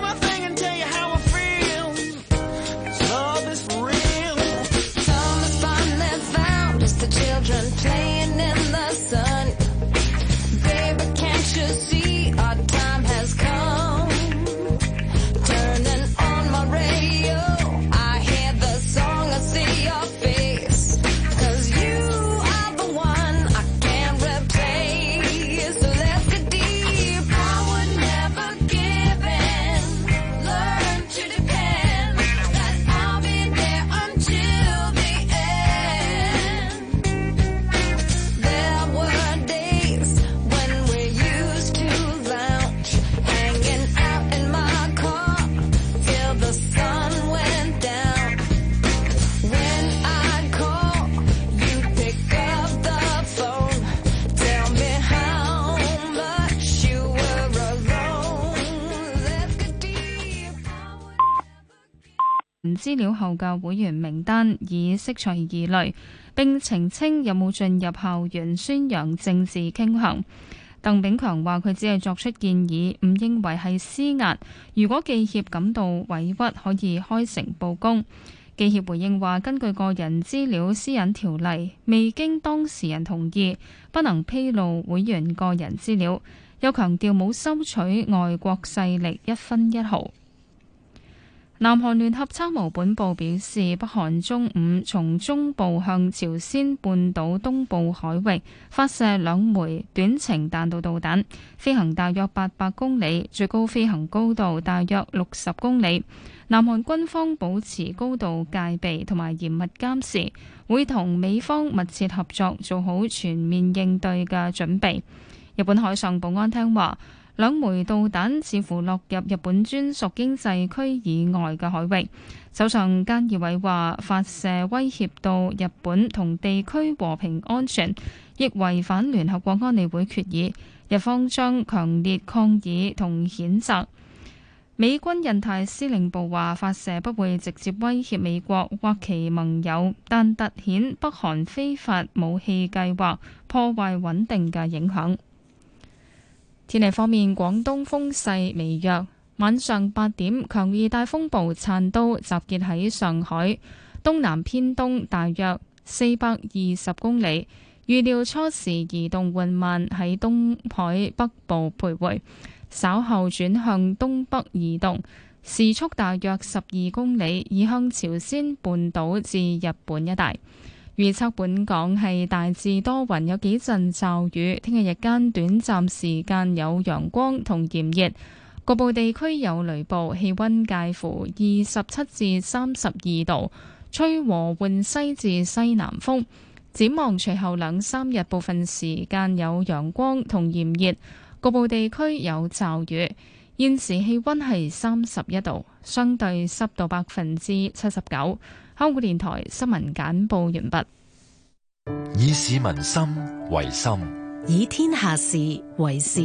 資料後嘅會員名單，以釋除疑慮，並澄清有冇進入校園宣揚政治傾向。鄧炳強話：佢只係作出建議，唔認為係施壓。如果記協感到委屈，可以開誠佈公。記協回應話：根據個人資料私隱條例，未經當事人同意，不能披露會員個人資料。又強調冇收取外國勢力一分一毫。南韓聯合參謀本部表示，北韓中午從中部向朝鮮半島東部海域發射兩枚短程彈道導彈，飛行大約八百公里，最高飛行高度大約六十公里。南韓軍方保持高度戒備同埋嚴密監視，會同美方密切合作，做好全面應對嘅準備。日本海上保安廳話，兩枚導彈似乎落入日本專屬經濟區以外嘅海域。首相菅義偉話，發射威脅到日本同地區和平安全，亦違反聯合國安理會決議，日方將強烈抗議同譴責。美軍印太司令部話，發射不會直接威脅美國或其盟友，但凸顯北韓非法武器計劃破壞穩定嘅影響。天氣方面，廣東風勢微弱，晚上八點，強烈大風暴燦都集結喺上海東南偏東大約四百二十公里，預料初時移動緩慢喺東海北部徘徊，稍後轉向東北移動，時速大約十二公里，移向朝鮮半島至日本一帶。預測本港係大致多雲，有幾陣驟雨。聽日日間短暫時間有陽光同炎熱，局部地區有雷暴。氣溫介乎二十七至三十二度，吹和緩西至西南風。展望隨後兩三日，部分時間有陽光同炎熱，局部地區有驟雨。現時氣溫係三十一度，相對濕度百分之七十九。香港電台新聞簡報完畢。 以市民心為心， 以天下事為事。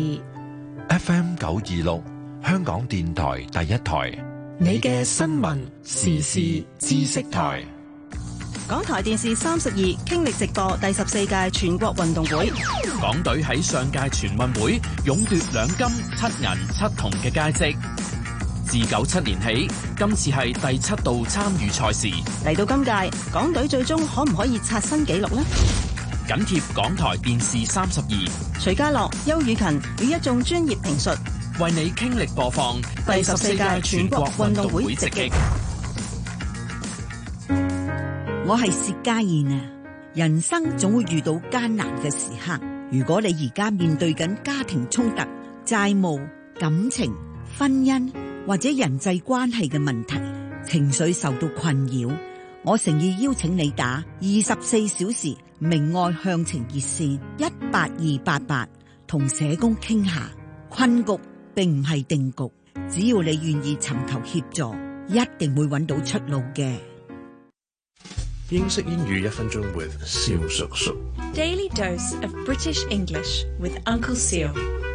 F M 九二六，香港電台第一台， 你嘅新聞時事知識台。 港台電視三十二傾力直播第十四屆全國運動會， 港隊喺上屆全運會勇奪兩金七銀七銅嘅佳績。自九七年起，今次係第七度參與賽事。 嚟到今屆，港隊最終可唔可以刷新紀錄呢？ 緊貼港台電視三十二， 徐家樂、邱雨勤與一眾專業評述， 為你傾力播放第十四屆全國運動會直擊。 我係薛家燕啊！人生總會遇到艱難嘅時刻，如果你而家面對緊家庭衝突、債務、感情、婚姻或者人際關係嘅問題，情緒受到困擾，我誠意邀請你打二十四小時明愛向晴熱線一八二八八，同社工傾下。困局並唔係定局，只要你願意尋求協助，一定會揾到出路嘅。 英式英語一分鐘 with 蕭叔叔。 Daily dose of British English with Uncle Seal。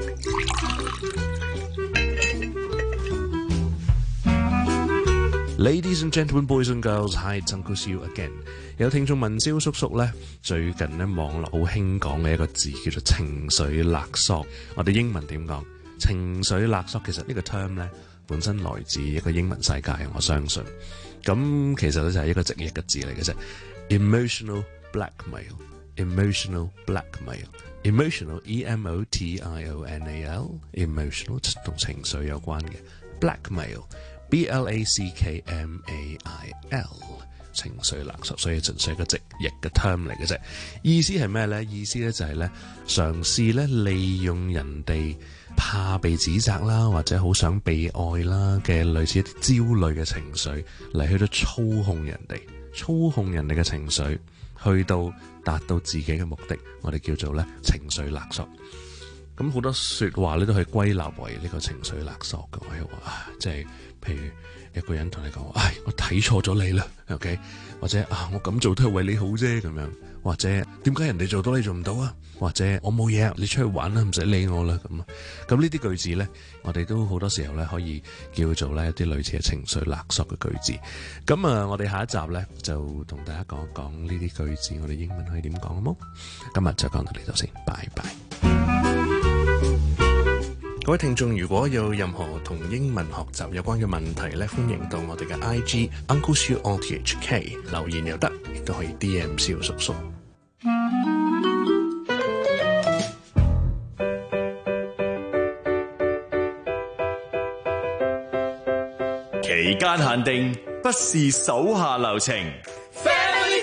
Ladies and gentlemen, boys and girls, hi, it's Uncle Seal again。有聽眾問蕭叔叔咧，最近咧網絡好興講嘅一個字叫做情緒勒索。我哋英文點講？情緒勒索其實呢個 term 咧本身來自一個英文世界，我相信。咁其實咧就係一個直譯嘅字嚟嘅啫。Emotional blackmail，emotional blackmail，emotional e m o t i o n a l，emotional 同情緒有關嘅 blackmail。B L A C K M A I L， 情緒勒索，所以純粹係個直譯嘅 term 嚟嘅啫。意思係咩咧？意思咧就係咧嘗試咧利用人哋怕被指責啦，或者好想被愛啦嘅類似一啲焦慮嘅情緒嚟去到操控人哋，操控人哋嘅情緒，去到達到自己嘅目的，我哋叫做咧情緒勒索。咁好多說話咧都可以歸納為呢個情緒勒索嘅，我係話即係。譬譬如一個人同你講，唉，我睇錯咗你啦 ，OK， 或者啊，我咁做都係為你好啫，咁樣，或者點解人哋做到你做唔到啊？或者我冇嘢，你出去玩啦，唔使理我啦，咁啊，咁呢啲句子咧，我哋都好多時候咧可以叫做咧一啲類似嘅情緒勒索嘅句子。咁啊，我哋下一集咧就同大家講一講呢啲句子，我哋英文可以點講好冇？今日就講到呢度先，拜拜。各位聽眾，如果有任何同英文學習有關嘅問題咧，歡迎到我哋嘅 I G Uncle Siu O T H K 留言又得，亦都可以 D M 蕭叔叔。 期間限定不是手下留情。Family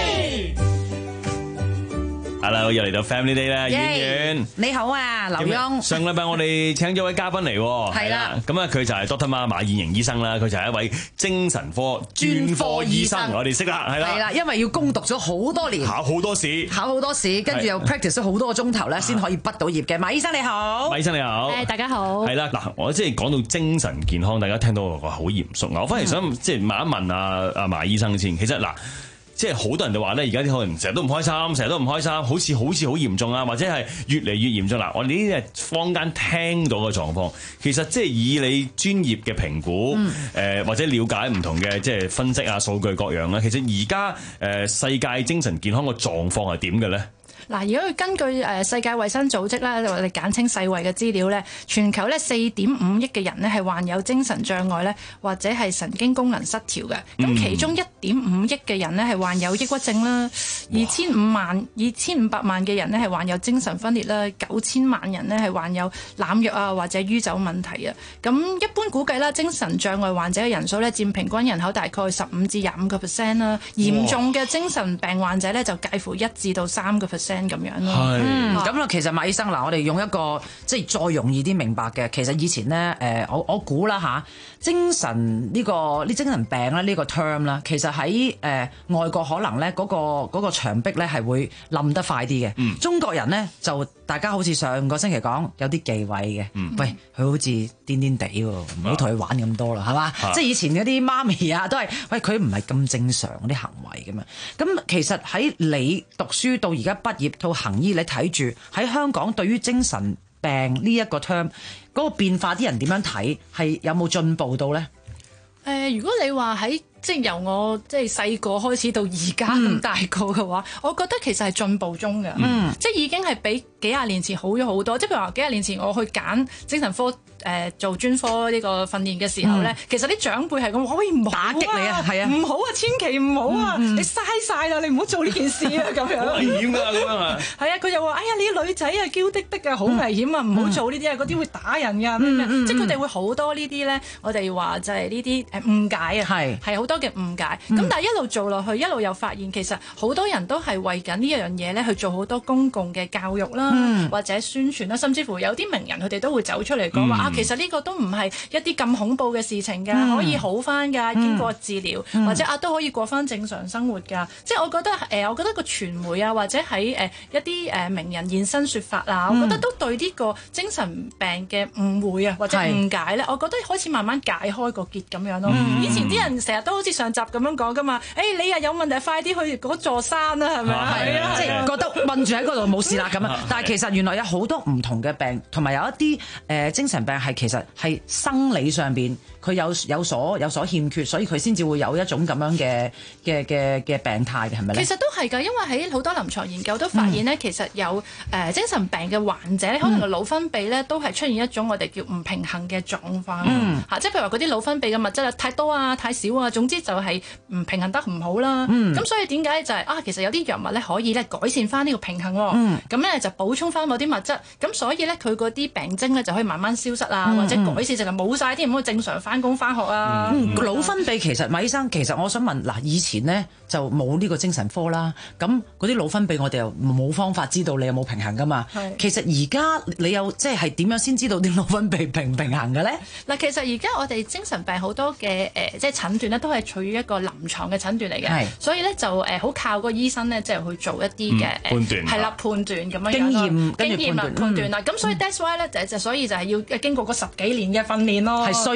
Day。Hello， 又嚟到 Family Day 啦，演員你好啊，劉墉。 上禮拜我哋請咗位嘉賓嚟，係啦，咁啊佢就係 Doctor Ma 馬燕瑩醫生啦，佢就係一位精神科專科醫生，我哋識啦，係啦， 係啦，因為要攻讀咗好多年， 考好多試， 考好多試，跟住又 practice 咗好多個鐘頭咧，先可以畢到業嘅。馬醫生你好， 馬醫生你好， 誒大家好， 係啦，嗱，我即係講到精神健康，大家聽到我話好嚴肅，我反而想即係問一問阿阿馬醫生先，其實嗱。即係好多人就話咧，而家啲可能成日都唔開心，成日都唔開心，好似好似好嚴重啊，或者係越嚟越嚴重啦。我哋呢啲係坊間聽到嘅狀況，其實即係以你專業嘅評估，誒、嗯呃、或者了解唔同嘅即係分析啊、數據各樣咧，其實而家誒世界精神健康嘅狀況係點嘅咧？ 嗱，如果佢根據誒世界衛生組織啦，我哋簡稱世衛嘅資料咧，全球咧四點五億嘅人咧係患有精神障礙咧，或者係神經功能失調嘅。咁、嗯、其中一點五億嘅人咧係患有抑鬱症啦，二千五萬二千五百萬嘅人咧係患有精神分裂啦，九千萬人咧係患有濫藥啊或者酗酒問題啊。咁一般估計啦，精神障礙患者嘅人數咧佔平均人口大概十五至廿五個 percent 啦，嚴重嘅精神病患者咧就介乎一至到三個 percent。咁樣咯， 嗯，咁啊，其實馬醫生嗱，我哋用一個即係再容易啲明白嘅，其實以前咧，誒，我我估啦嚇，精神呢個呢精神病咧呢個 term 啦，其實喺誒外國可能咧嗰個嗰個牆壁咧係會冧得快啲嘅，嗯，中國人咧就大家好似上個星期講有啲忌諱嘅，嗯，喂，佢好似癲癲地喎，唔好同佢玩咁多啦，係嘛？啊，即係以前嗰啲媽咪啊，都係喂佢唔係咁正常嗰啲行為咁樣。咁其實喺你讀書到而家畢業到行醫，你睇住喺香港對於精神病呢一個 term 嗰個變化，啲人點樣睇？係有冇進步到咧？誒、 呃，如果你話喺即係由我即係細個開始到而家咁大個嘅話，嗯，我覺得其實係進步中嘅，嗯，即係已經係比幾廿年前好咗好多。即係譬如話幾廿年前我去揀精神科誒、呃、做專科呢個訓練嘅時候咧，嗯，其實啲長輩係咁話：喂，唔好啊，打擊你啊，係啊，唔好啊，千祈唔好啊，嗯，你嘥晒啦，你唔好做呢件事啊，咁樣。 好危險㗎，咁樣啊！係啊，佢就話：哎呀，你啲女仔啊，嬌滴滴啊，好危險啊，唔好做呢啲啊，嗰啲會打人㗎，咩咩，即係佢哋會好多呢啲咧。我哋話就係呢啲誒誤解啊，係係好多嘅誤解。咁、嗯、但係一路做落去，一路又發現其實好多人都係為緊呢樣嘢咧去做好多公共嘅教育啦，嗯，或者宣傳啦，甚至乎有啲名人佢哋都會走出嚟講話啊，其實呢個都唔係一啲咁恐怖嘅事情㗎，嗯，可以好翻㗎，經過治療，嗯，或者啊都可以過翻正常生活㗎。即係我覺得誒、呃，我覺得個傳媒啊，或者喺誒、呃、一啲誒名人現身說法啊，嗯，我覺得都對呢個精神病嘅誤會啊或者誤解咧，我覺得開始慢慢解開個結咁樣咯，嗯。以前啲人成日都好似上集咁樣講噶嘛，誒、欸、你又有問題，快啲去嗰座山啦，係咪啊？係啊，即係覺得困住喺嗰度冇事啦咁啊。但係其實原來有好多唔同嘅病，同埋有一啲誒、呃、精神病係其實係生理上邊佢有有所有所欠缺，所以佢先至會有一種咁樣嘅嘅嘅嘅病態嘅，係咪咧？其實都係㗎，因為喺好多臨床研究都發現咧，嗯，其實有誒、呃、精神病嘅患者，可能個腦分泌咧都係出現一種我哋叫唔平衡嘅狀況嚇，嗯，即係譬如話嗰啲腦分泌嘅物質啊太多啊太少啊，總之就係唔平衡得唔好啦。咁、嗯、所以點解就係、是、啊，其實有啲藥物咧可以咧改善翻呢個平衡喎。咁、嗯、咧就補充翻某啲物質，咁所以咧佢嗰啲病徵咧就可以慢慢消失啊，嗯、或者改善就係冇晒啲，唔可以正常翻工翻學啊。嗯嗯、腦分泌其實馬醫生，其實我想問嗱，以前咧就冇呢個精神科啦，咁嗰啲腦分泌我哋又冇方法知道你有冇平衡噶嘛。其實而家你有即係點樣先知道啲腦分泌平唔平衡嘅咧？嗱，其實而家我哋精神病好多嘅誒、呃，即係診斷咧都係處於一個臨床嘅診斷嚟嘅，所以咧就誒好、呃、靠個醫生咧即係去做一啲嘅、嗯、判斷，係啦判斷咁樣經驗經驗啦判斷啦，咁、嗯、所以 that's why 咧就就所以就係要經過嗰十幾年嘅訓練咯，係需要嘅，係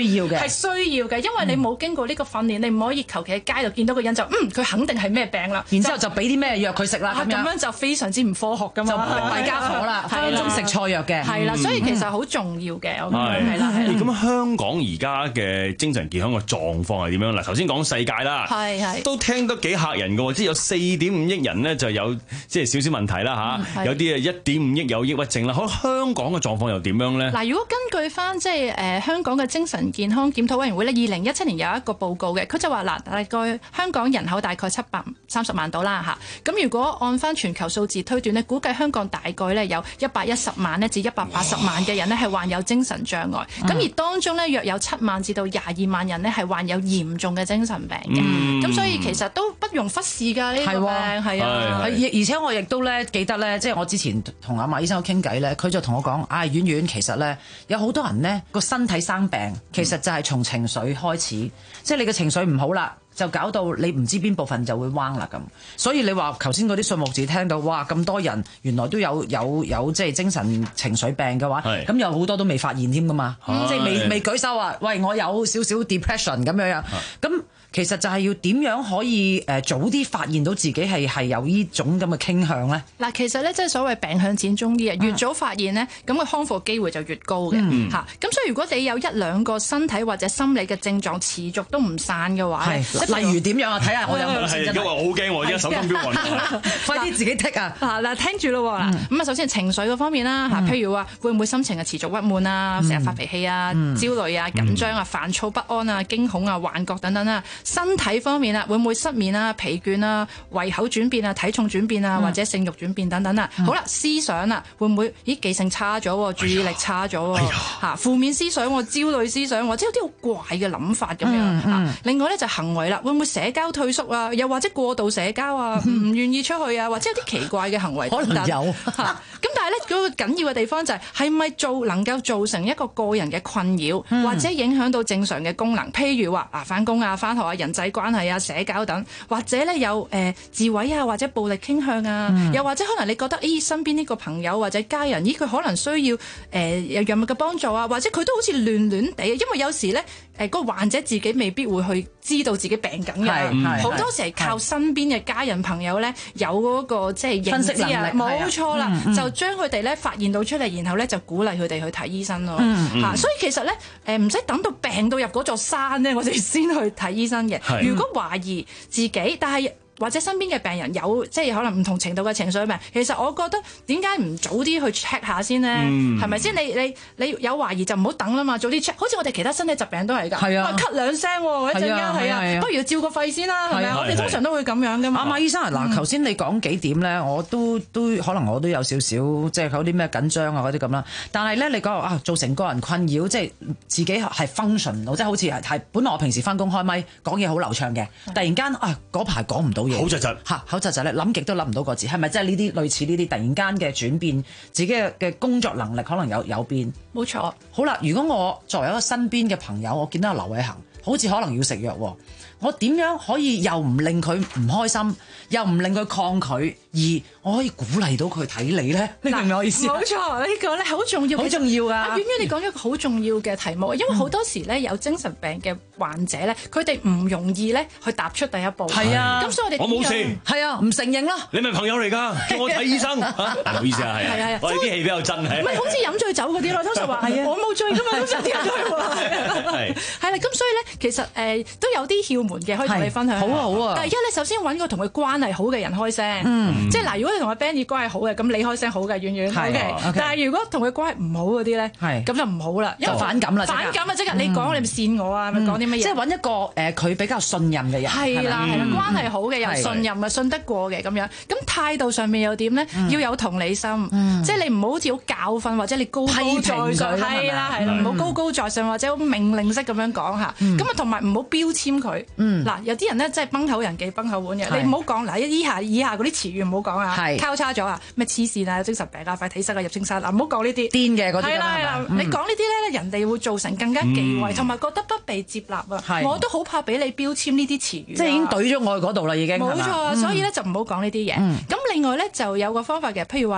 係需要嘅，因為你冇經過呢個訓練，你唔可以求其喺街度見到個人就嗯佢肯定係咩病啦， 然之後就俾啲咩藥佢食啦，咁樣咁樣就非常之唔科學噶嘛， 就弊家伙啦，分分鐘食錯藥嘅， 係啦，所以其實好重要嘅，我覺得係啦。 咁香港而家嘅精神健康嘅狀況係點樣？嗱，頭先講世界啦， 係係都聽得幾嚇人嘅喎，即係有四點五億人呢就有即係少少問題啦嚇，有啲啊一點五億有抑鬱症啦。喺香港嘅狀況又點樣咧？ 嗱，如果根據翻即係誒香港嘅精神健康檢討委員會咧，二零一七年有一個報告嘅，佢就話嗱，大概香港人口大概七百三十萬到啦嚇，咁如果按翻全球數字推斷咧，估計香港大概咧有一百一十萬咧至一百八十萬嘅人咧係患有精神障礙，咁、嗯、而當中咧約有七萬至到廿二萬人咧係患有嚴重嘅精神病嘅，咁、嗯、所以其實都不容忽視㗎呢、呢個病，係啊， 而而且我亦都咧記得咧，即係我之前同阿馬醫生傾偈咧，佢就同我講，唉、哎，婉婉其實咧有好多人咧個身體生病，其實就係從情緒開始，嗯、即係你嘅情緒唔好啦。就搞到你唔知邊部分就會彎啦咁，所以你話頭先嗰啲數目字聽到，哇咁多人原來都有有有即係精神情緒病嘅話，咁有好多都未發現添噶嘛，即係未未舉手話，喂我有少少 depression 咁樣樣，咁其實就係要點樣可以誒早啲發現到自己係係有呢種咁嘅傾向咧？ 嗱，其實咧即係所謂病向淺中醫啊，越早發現呢，咁個康復機會就越高嘅嚇。咁、嗯、所以如果你有一兩個身體或者心理嘅症狀持續都唔散嘅話， 例如點樣啊？睇下我有冇先真係。因為我好驚喎，而家手心飆雲， 快啲自己剔啊！ 嗱嗱，聽住咯喎，咁啊首先情緒嗰方面啦嚇，譬如話會唔會心情啊持續鬱悶啊，成日發脾氣啊、焦慮啊、緊張啊、煩躁不安啊、驚恐啊、幻覺等等啊。身體方面啊，會唔會失眠啊、疲倦啊、胃口轉變啊、體重轉變啊，或者性慾轉變等等啊？好啦，思想啊，會唔會咦記性差咗，注意力差咗嚇，負面思想、焦慮思想，或者有啲好怪嘅諗法咁樣嚇。另外咧就行為啦，會唔會社交退縮啊？又或者過度社交啊？唔願意出去啊？或者有啲奇怪嘅行為等等， 可能有嚇。咁但係咧，嗰個緊要嘅地方就係係咪做能夠造成一個個人嘅困擾，或者影響到正常嘅功能？譬如話啊，返工啊、返學啊、人際關係啊、社交等，或者咧有誒、呃、自毀啊，或者暴力傾向啊，嗯、又或者可能你覺得咦身邊呢個朋友或者家人咦佢可能需要誒、呃、有藥物嘅幫助啊，或者佢都好似亂亂地，因為有時咧誒個患者自己未必會去知道自己病緊嘅，好多時係靠身邊嘅家人朋友咧有嗰個即係認知啊，冇錯啦，嗯、就將佢哋咧發現到出嚟，然後咧就鼓勵佢哋去睇醫生咯嚇、嗯嗯啊。所以其實咧誒唔使等到病到入嗰座山咧，我哋先去睇醫生嘅。如果懷疑自己，但係或者身邊嘅病人有即係可能唔同程度嘅情緒病，其實我覺得點解唔早啲去 check 下先呢？係咪先？你你你有懷疑就唔好等啦嘛，早啲 check。好似我哋其他身體疾病都係㗎，係啊，咳兩聲喎，一陣間係啊，不如照個肺先啦，係咪啊？我哋通常都會咁樣㗎嘛。 阿馬醫生啊，嗱，頭先你講幾點咧，我都都可能我都有少少即係有啲咩緊張啊嗰啲咁啦。但係咧，你講啊，造成個人困擾，即係自己係 function 到，即係好似係係本來我平時翻工開咪講嘢好流暢嘅，突然間啊嗰排講唔到。 口窒窒嚇，口窒窒咧，諗極都諗唔到個字，係咪即係呢啲類似呢啲突然間嘅轉變，自己嘅嘅工作能力可能有有變？ 冇錯。 好啦，如果我作為一個身邊嘅朋友，我見到劉偉恒好似可能要食藥喎，我點樣可以又唔令佢唔開心，又唔令佢抗拒，而我可以鼓勵到佢睇你咧？你明唔明我意思？ 冇錯，呢個咧好重要， 好重要㗎。 阿婉婉，你講咗一個好重要嘅題目，因為好多時咧有精神病嘅患者咧，佢哋唔容易咧去踏出第一步。 係啊， 咁所以我哋我冇事， 係啊，唔承認啦。 你咪朋友嚟㗎，叫我睇醫生。唔好意思啊，係啊，我哋啲戲比較真係。 唔係好似飲醉酒嗰啲咯，通常話我冇醉㗎嘛，通常啲人都係話係係啦。咁所以咧，其實誒都有啲竅門嘅，可以同你分享。 好啊好啊。 第一咧，首先揾個同佢關係好嘅人開聲，即係嗱，如果你同阿 Benny 關係好嘅，咁你開聲好嘅，遠遠 OK。但係如果同佢關係唔好嗰啲咧，咁就唔好啦， 就反感啦， 反感啊！即刻你講你咪扇我啊，咪講啲乜嘢？ 即係揾一個誒佢比較信任嘅人， 係啦係啦，關係好嘅又信任啊，信得過嘅咁樣。咁態度上面又點咧？要有同理心，即係你唔好好似好教訓或者你高高在上，係啦係啦，唔好高高在上或者好命令式咁樣講嚇。咁啊同埋唔好標籤佢。嗱有啲人咧即係崩口人忌崩口碗嘅，你唔好講嗱以下以下嗰啲詞語唔好講啊，交叉咗啊，咩黐線啊、精神病啊、快睇醫生啊、入青山啊，唔好講呢啲癲嘅嗰啲。係啦係啦，你講呢啲咧，人哋會造成更加忌諱，同埋覺得不被接納啊。我都好怕俾你標籤呢啲詞語， 即係已經懟咗我去嗰度啦，已經。 冇錯，所以咧就唔好講呢啲嘢。咁另外咧就有個方法嘅，譬如話你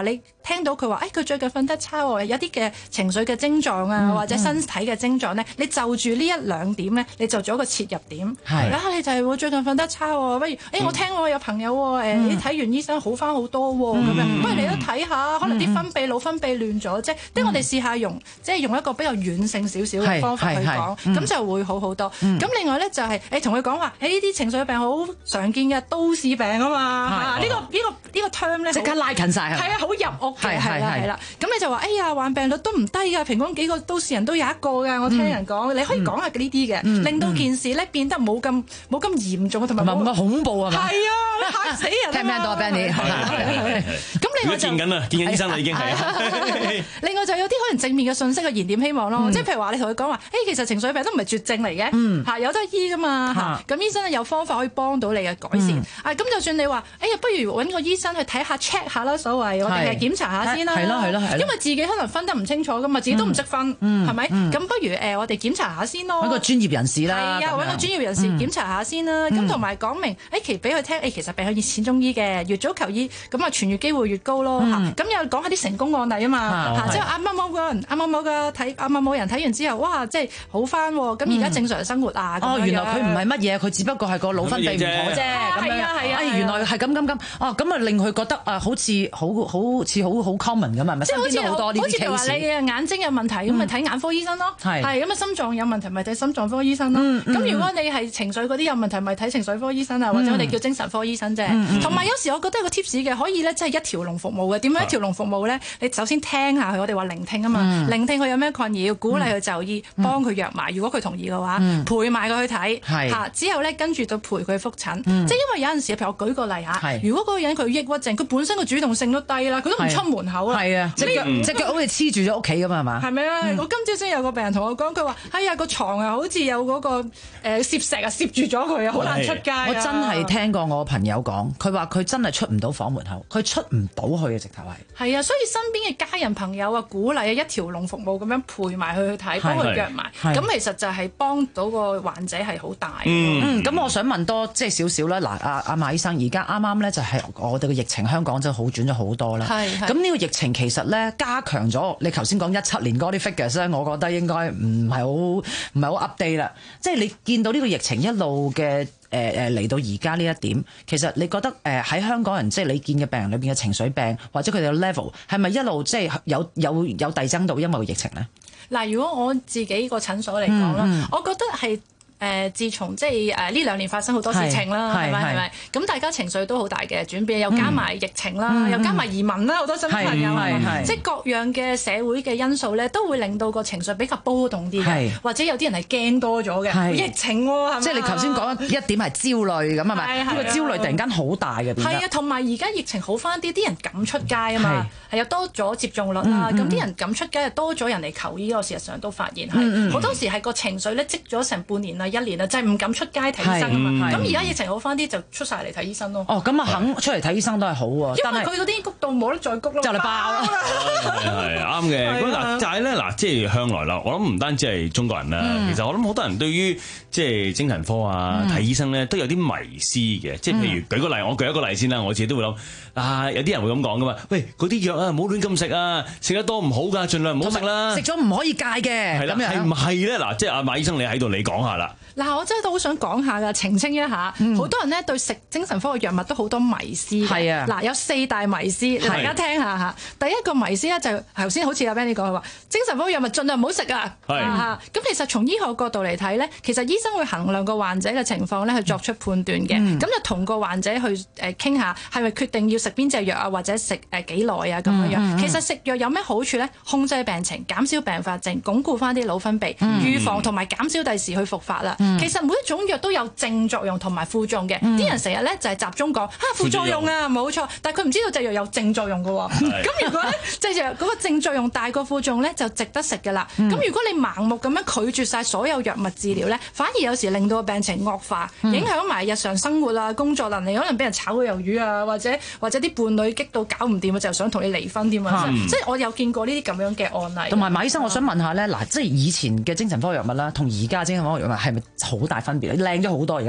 聽到佢話誒佢最近瞓得差喎，有啲嘅情緒嘅症狀啊，嗯、或者身體嘅症狀咧，你就住呢一兩點咧，你就做一個切入點。係啊，你就係我最近瞓得差喎，不如誒、欸、我聽我有朋友誒，嗯、你睇完醫生好翻好多喎，咁、嗯、樣不如你都睇下，可能啲分泌腦分泌亂咗啫，即係、嗯、我哋試下用即係用一個比較軟性少少嘅方法去講，咁、嗯、就會好好多。咁、嗯、另外咧就係誒同佢講話，誒呢啲情緒病好常見嘅都市病啊嘛，呢、呢個呢、呢個呢、呢個 term 咧即刻拉近晒，係啊，好入屋嘅，係啦係啦。咁你就話哎呀患病率都唔低㗎，平均幾個都市人都有一個㗎。我聽人講，嗯、你可以講下呢啲嘅，嗯、令到件事咧變得冇咁冇咁嚴重，同埋冇咁恐怖啊嘛。係啊，嚇死人！聽唔聽到啊 Benny？ 咁另外就見緊啦，見緊醫生啦已經係。另外就有啲可能正面嘅信息嘅燃點希望咯，嗯、即係譬如話你同佢講話，誒、欸、其實情緒病都唔係絕症嚟嘅，嚇、嗯、有得醫㗎嘛嚇。咁、嗯、醫生有方法可以幫到你嘅改善。嗯、啊咁就算你話，哎呀不如揾個醫生去睇下 check 下啦，所謂我哋係檢查下先啦。係咯係咯係。因為自己可能分得唔清楚㗎嘛，自己都唔識分，係咪？咁不如誒我哋檢查下先咯。揾個專業人士啦。係啊，揾個專業人士檢查下先啦。咁同埋講明，誒其俾佢聽，誒其實病可以淺中醫嘅，越早求醫，咁啊痊愈機會越高咯。咁又講下啲成功案例啊嘛。嚇，即係啱啱某個人，啱啱某個睇，啱啱某人睇完之後，哇，即係好翻喎。咁而家正常生活啊。哦，原來佢唔係乜嘢，佢只不過係個腦分泌唔妥啫。係啊係啊。原來係咁咁咁。哦，咁啊令佢覺得啊，好似好好似好好 common 咁啊，係咪？即係好似好多呢啲 case。好似譬如話你嘅眼睛有問題，咁咪睇眼科醫生咯。係。係咁啊，心臟有問題咪睇心臟科醫生咯。咁如果你係情緒嗰啲有問題，咪睇情緒科醫生啊，或者我哋叫精神科醫生啫。同埋有時我覺得有個 tips 嘅，可以咧，即係一條龍服務嘅。點樣一條龍服務咧？你首先聽下佢，我哋話聆聽啊嘛，聆聽佢有咩困擾，鼓勵佢就醫，幫佢約埋。如果佢同意嘅話，陪埋佢去睇。嚇，之後咧跟住就陪佢覆診。即係因為有陣時，譬如我舉個例嚇，如果嗰個人佢抑鬱症，佢本身個主動性都低啦，佢都唔出門口啦。係啊，隻腳隻腳好似黐住咗屋企咁係嘛？係咪啊？我今朝先有個病人同我講，佢話：哎呀個床啊，好似有嗰個誒攝石啊，攝住咗佢啊，好難出街。我真係聽過我朋友講，佢話佢真係出唔到房門口，佢出唔到去嘅直頭係。係啊，所以身邊嘅家人朋友啊，鼓勵啊一條龍服務咁樣陪埋佢去睇，幫佢約埋。咁其實就係幫到個患者係好大。嗯，咁我想問多即係少少啦。嗱，阿阿馬醫生，而家啱啱咧就係我哋嘅疫情，香港真係好轉咗好多啦。係。咁呢個疫情其實咧加強咗，你頭先講一七年嗰啲 figures 咧，我覺得應該唔係好唔係好 update 啦。即係你見到呢個疫情一路嘅誒誒嚟到而家呢一點，其實你覺得誒喺香港人即係你見嘅病人裏邊嘅情緒病或者佢哋嘅 level 係咪一路即係有有有遞增到因為疫情咧？嗱，如果我自己個診所嚟講啦，嗯嗯、我覺得係。誒、呃，自從即係誒呢兩年發生好多事情啦，係咪係咪？咁大家情緒都好大嘅轉變，又加埋疫情啦，嗯、又加埋移民啦，好多新朋友，即係各樣嘅社會嘅因素咧，都會令到個情緒比較波動啲嘅，或者有啲人係驚多咗嘅。疫情喎、啊，係咪？即係你頭先講一點係焦慮咁係咪？呢個焦慮突然間好大嘅，係啊，同埋而家疫情好翻啲，啲人敢出街啊嘛，係又多咗接種率啦，咁啲、嗯嗯、人敢出街，又多咗人嚟求醫，我事實上都發現係好、嗯嗯、多時係個情緒咧積咗成半年啦。一年啦，就係、是、唔敢出街睇醫生啊嘛。咁而家疫情好翻啲，就出晒嚟睇醫生咯。哦，咁啊肯出嚟睇醫生都係好喎。因為佢嗰啲谷度冇得再谷咯，就嚟爆啦。 係啱嘅。咁嗱，但係咧嗱，即係向來啦，我諗唔單止係中國人啦，嗯、其實我諗好多人對於即係精神科啊睇、嗯、醫生咧都有啲迷思嘅。即係譬如舉個例，我舉一個例先啦，我自己都會諗啊，有啲人會咁講噶嘛。喂，嗰啲藥啊，唔好亂咁食啊，食得多唔好㗎，盡量唔好食啦。食咗唔可以戒嘅。係啦，係唔係咧？嗱，即係阿馬醫生，你喺度，你講下啦。嗱，我真係都好想講下噶，澄清一下，好、嗯、多人咧對食精神科嘅藥物都好多迷思。係啊，嗱，有四大迷思，是大家聽下嚇。第一個迷思咧就頭先好似阿 Benny 講佢話，精神科嘅藥物盡量唔好食啊。係嚇，咁其實從醫學角度嚟睇咧，其實醫生會衡量個患者嘅情況咧，去作出判斷嘅。咁、嗯、就同個患者去誒傾下，係咪決定要食邊隻藥啊，或者食誒幾耐啊咁樣樣。嗯嗯、其實食藥有咩好處咧？控制病情，減少病發症，鞏固翻啲腦分泌，嗯、預防同埋減少第時去復發啦。嗯、其實每一種藥都有正作用同埋副作用嘅，啲、嗯、人成日咧就係集中講嚇副作用啊，冇錯，但係佢唔知道隻藥有正作用嘅喎。咁如果咧隻藥嗰個正作用大過副作用咧，就值得食嘅啦。咁、嗯、如果你盲目咁樣拒絕晒所有藥物治療咧，反而有時令到個病情惡化，嗯、影響埋日常生活啊、工作能力，可能俾人炒個魷魚啊，或者或者啲伴侶激到搞唔掂啊，就想同你離婚添啊。即係、嗯、我有見過呢啲咁樣嘅案例。同埋馬醫生，我想問下咧，嗱，即係以前嘅精神科藥物啦，同而家精神科藥物係咪好大分別？靚咗好多而家啲藥。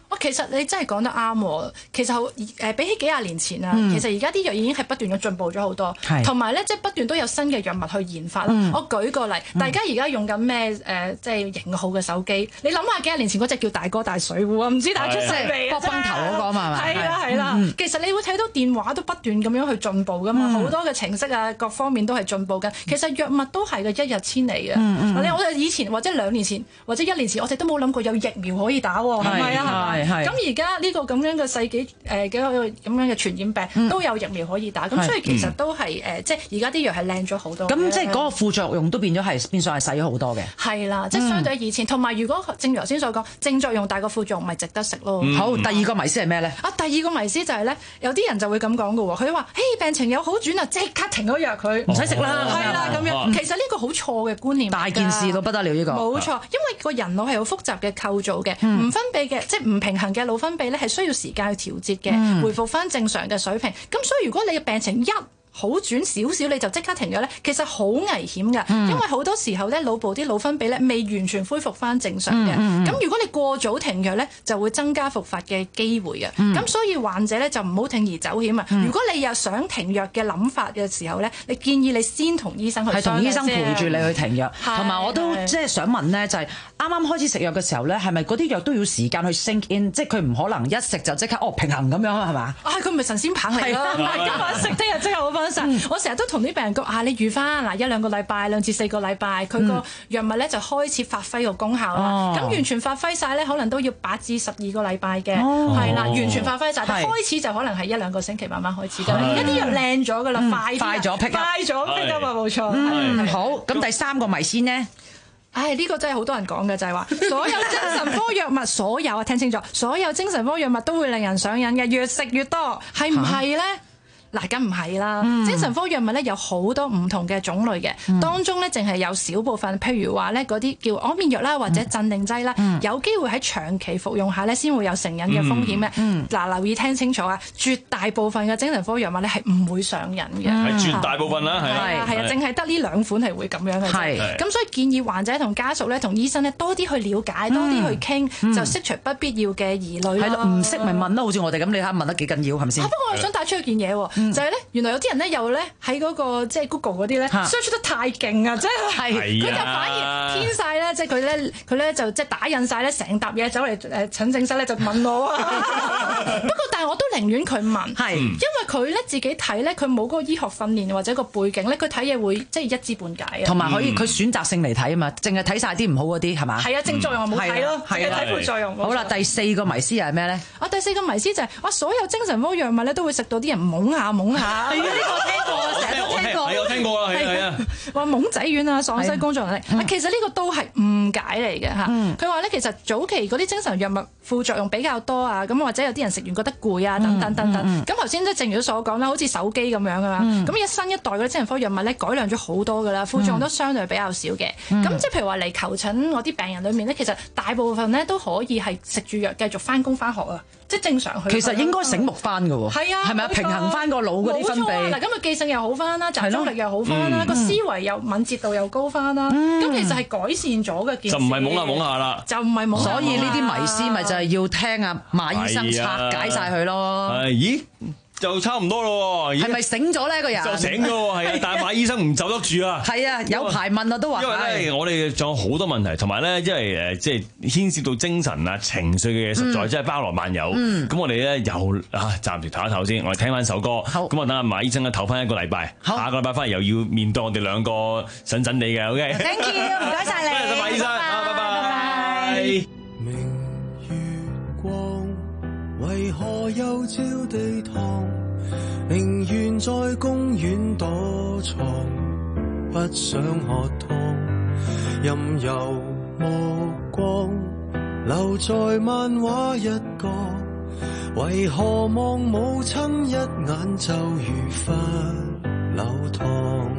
哦，其實你真係講得啱喎。其實好誒，比起幾廿年前啊，嗯、其實而家啲藥已經係不斷咁進步咗好多，同埋咧即係不斷都有新嘅藥物去研發啦。嗯、我舉個例，嗯、大家而家用緊咩誒，即係型號嘅手機？你諗下幾廿年前嗰隻叫大哥大水壺啊，唔知大家出世未啊？ 卜崩頭嗰個嘛係咪？ 係啦係啦，嗯、其實你會睇到電話都不斷咁樣去進步噶嘛，好、嗯、多嘅程式啊，各方面都係進步緊。其實藥物都係嘅，一日千里嘅。嗯嗯、我哋以前或者兩年前或者一年前，我哋都冇諗過有疫苗可以打喎，係咪啊？咁而家呢個咁樣嘅世紀誒嘅咁樣嘅傳染病、嗯、都有疫苗可以打，咁所以其實都係誒、呃，即係而家啲藥係靚咗好多。 咁即係嗰個副作用都變咗係變相係細咗好多嘅。 係啦，即係相對以前，同埋、嗯、如果正如頭先所講，正作用大過副作用，咪值得食咯。 嗯、好，第二個迷思係咩咧？ 啊，第二個迷思就係、是、咧，有啲人就會咁講嘅喎，佢話：嘿，病情有好轉啊，即刻停咗藥佢，唔使食啦，係啦咁樣。其實呢個好錯嘅觀念， 大件事到不得了呢、呢個。 冇錯，因為個人腦係好複雜嘅構造嘅，唔、嗯、分泌嘅即係唔平衡嘅腦分泌咧，係需要時間去調節嘅，嗯、回復翻正常嘅水平。咁所以如果你嘅病情一好轉少少你就即刻停咗咧，其實好危險㗎，嗯、因為好多時候咧腦部啲腦分泌咧未完全恢復翻正常嘅。咁、嗯嗯、如果你過早停藥咧，就會增加復發嘅機會嘅。咁、嗯、所以患者咧就唔好鋌而走險啊！嗯、如果你又想停藥嘅諗法嘅時候咧，你建議你先同醫生去商量，係同醫生陪住你去停藥。同埋我都即係想問咧，就係啱啱開始食藥嘅時候咧，係咪嗰啲藥都要時間去 sink in， 即係佢唔可能一食就即刻哦平衡咁樣係嘛？啊，佢唔係神仙棒嚟咯，今日食聽日即刻好翻晒。嗯、我成日都同啲病人講啊，你預翻嗱一兩個禮拜，兩至四個禮拜，佢個藥物咧就開始發揮個功效啦。咁、哦、完全發揮晒咧，可能都要八至十二個禮拜嘅，係啦、哦，完全發揮晒。但開始就可能係一兩個星期慢慢開始㗎啦。而家啲藥靚咗㗎啦，嗯、快快咗 pick 快咗 pick 啊嘛，冇錯。 嗯，好。咁第三個迷思呢？ 唉，呢、這個真係好多人講嘅，就係、是、話所有精神科藥物，所有啊聽清楚，所有精神科藥物都會令人上癮嘅，越食越多，係唔係咧？嗱，梗唔係啦！嗯、精神科藥物咧有好多唔同嘅種類嘅，嗯、當中咧淨係有少部分，譬如話咧嗰啲叫安眠藥啦，或者鎮定劑啦，嗯、有機會喺長期服用下咧先會有成癮嘅風險嘅。嗱、嗯嗯，留意聽清楚啊！絕大部分嘅精神科藥物咧係唔會上癮嘅，係、 嗯、絕大部分啦，係啊，係啊，淨係得呢兩款係會咁樣嘅。係咁，所以建議患者同家屬咧同醫生咧多啲去了解，多啲去傾，嗯、就釋除不必要嘅疑慮。 係咯，唔識咪問咯，好似我哋咁，你睇問得幾緊要係咪先？ 不過我想帶出一件嘢喎。就係咧，原來有啲人咧又咧喺嗰個即係 Google 嗰啲咧 search 得太勁啊！即係佢就反而編晒咧，即係佢咧佢咧就即係打印晒咧成沓嘢走嚟誒診症室咧就問我啊！不過但係我都寧願佢問，係因為佢咧自己睇咧，佢冇嗰個醫學訓練或者個背景咧，佢睇嘢會即係一知半解啊！ 同埋可以佢選擇性嚟睇啊嘛，淨係睇晒啲唔好嗰啲係嘛？ 係啊，正作用我冇睇咯，係睇副作用。 好啦，第四個迷思又係咩咧？ 啊，第四個迷思就係哇，所有精神科藥物咧都會食到啲人懵下懵下。呢個聽過啊，成日都聽過。 係我聽過啦，係啊。 話懵仔丸啊，喪失工作能力。其實呢個都係誤解嚟嘅嚇。佢話咧，其實早期嗰啲精神藥物副作用比較多啊，咁或者有啲人食完覺得攰啊，等等等等。咁頭先即係正如所講啦，好似手機咁樣噶嘛。咁一新一代嗰啲精神科藥物咧改良咗好多噶啦，副作用都相對比較少嘅。咁即係譬如話嚟求診我啲病人裏面咧，其實大部分咧都可以係食住藥繼續翻工翻學啊。即係正常去。 其實應該醒目翻㗎喎。係啊，係咪啊？平衡翻個腦嗰啲分泌。 嗱，咁啊記性又好翻啦，集中力又好翻啦，個思維又敏捷度又高翻啦。咁其實係改善咗嘅件事。 就唔係懵下懵下啦。 就唔係懵。 所以呢啲迷思咪就係要聽啊馬醫生拆解晒佢咯。 係，咦？就差唔多咯喎， 係咪醒咗呢個人？ 就醒咗喎，係啊，但係馬醫生唔走得住啊。 係啊，有排問啊都話。 因為咧，我哋仲有好多問題，同埋咧，因為誒，即係牽涉到精神啊、情緒嘅嘢，實在真係包羅萬有。咁我哋咧又啊，暫時唞一唞先，我哋聽翻首歌。好。咁我等阿馬醫生咧唞翻一個禮拜，下個禮拜翻嚟又要面對我哋兩個神神地嘅。OK。 Thank you，唔該晒你。 多謝馬醫生，拜拜。 明月光，為何又照地堂？寧願在公園躲藏，不想喝湯。任由目光留在漫畫一角，為何望母親一眼就如罰留堂？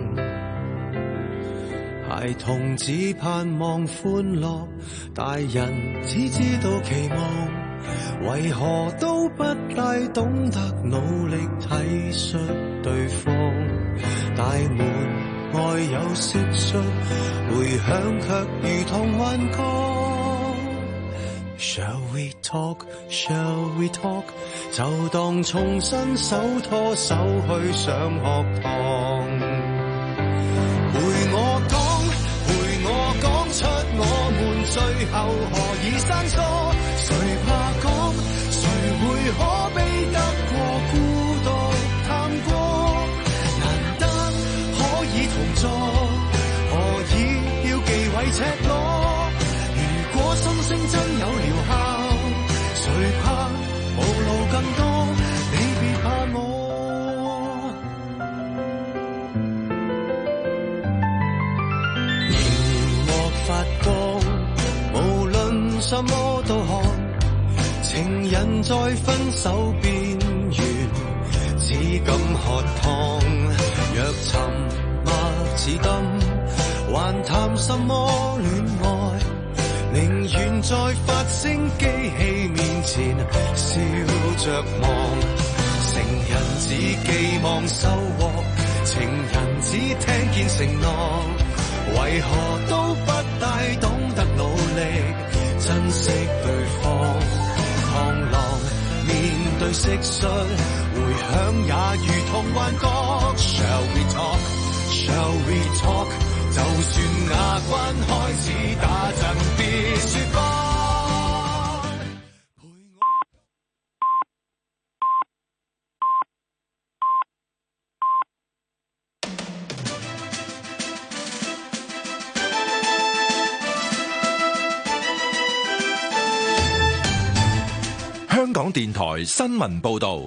孩童只盼望歡樂，大人只知道期望。為何都不大懂得努力體恤對方？大門外有蟋蟀，回響卻如同幻覺。 Shall we talk? Shall we talk? 就當重新手拖手去上學堂。陪我講，陪我講出我們最後何以生疏。誰怕講？誰會可悲得過孤獨探過？難得可以同坐，何以要忌諱赤裸？如果心聲真有療效，誰怕無路更多？你別怕我。熒幕發光，無論什麼都看，情人在分手邊緣，只敢喝湯。若沉默似燈，還談什麼戀愛？寧願在發聲機器面前笑着望，成人只寄望收穫，情人只聽見承諾，為何都不大懂得努力珍惜對方？螳螂面對蟋蟀，回響也如同幻覺。Shall we talk? Shall we talk?就算牙關開始打震，別説謊。 香港電台新聞報導。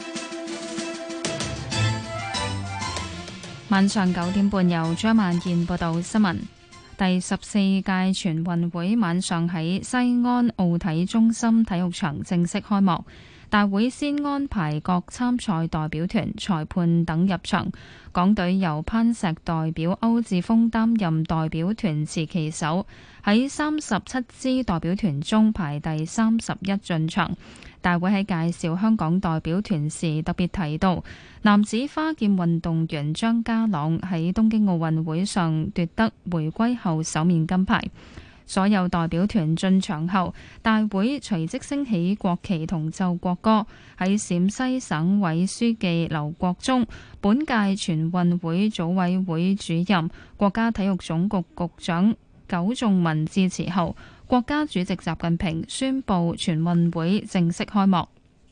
晚上九點半，由張曼燕報道新聞。第十四屆全運會晚上喺西安奧體中心體育場正式開幕。大會先安排各參賽代表團、裁判等入場。港隊由攀石代表歐志峰擔任代表團持旗手，喺三十七支代表團中排第三十一進場。大會喺介紹香港代表團時特別提到，男子花劍運動員張家朗喺東京奧運會上奪得回歸後首面金牌。所有代表團進場後，大會隨即升起國旗同奏國歌。喺陝西省委書記劉國中、本屆全運會組委會主任、國家體育總局局長苟仲文致辭後，國家主席習近平宣布全運會正式開幕。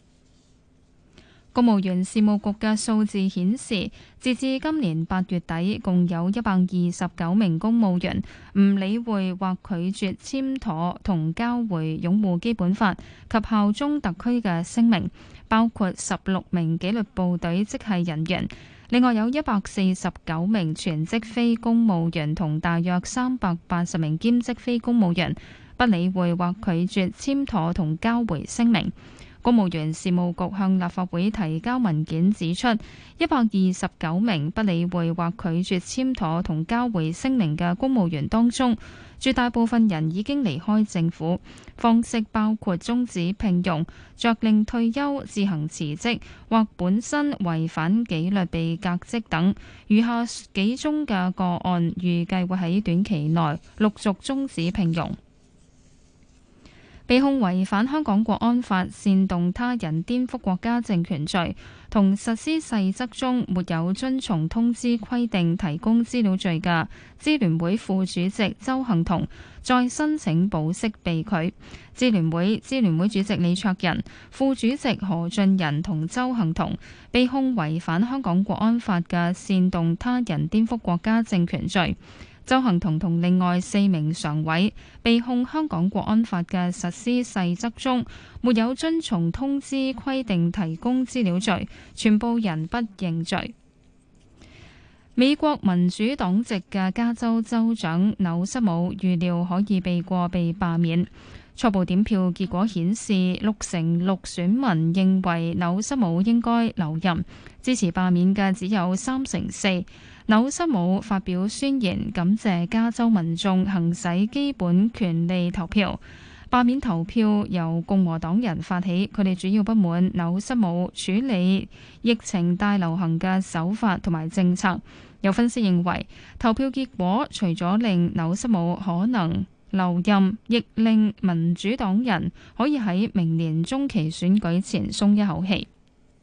公務員事務局嘅數字顯示，截至今年八月底，共有一百二十九名公務員唔理會或拒絕簽妥同交回擁護基本法及效忠特區嘅聲明，包括十六名紀律部隊職系人員，另外有一百四十九名全職非公務員同大約三百八十名兼職非公務員不理會或拒絕簽妥同交回聲明。公務員事務局向立法會提交文件指出，一百二十九名不理會或拒絕簽妥同交回聲明嘅公務員當中，絕大部分人已經離開政府，方式包括終止聘用、著令退休、自行辭職或本身違反紀律被革職等。餘下幾宗嘅個案預計會喺短期內陸續終止聘用。被控違反香港國安法、煽動他人顛覆國家政權罪同實施細則中沒有遵從通知規定提供資料罪嘅支聯會副主席鄒幸彤再申請保釋被拒。支聯會支聯會主席李卓人、副主席何俊仁同鄒幸彤被控違反香港國安法嘅煽動他人顛覆國家政權罪。鄒幸彤同另外四名常委被控香港國安法嘅實施細則中沒有遵從通知規定提供資料罪，全部人不認罪。美國民主黨籍嘅加州州長紐瑟姆預料可以避過被罷免。初步點票結果顯示，六成六選民認為紐瑟姆應該留任，支持罷免嘅只有三成四。紐瑟姆發表宣言，感謝加州民眾行使基本權利投票。罷免投票由共和黨人發起，佢哋主要不滿紐瑟姆處理疫情大流行嘅手法同埋政策。有分析認為，投票結果除咗令紐瑟姆可能留任，亦令民主黨人可以喺明年中期選舉前鬆一口氣。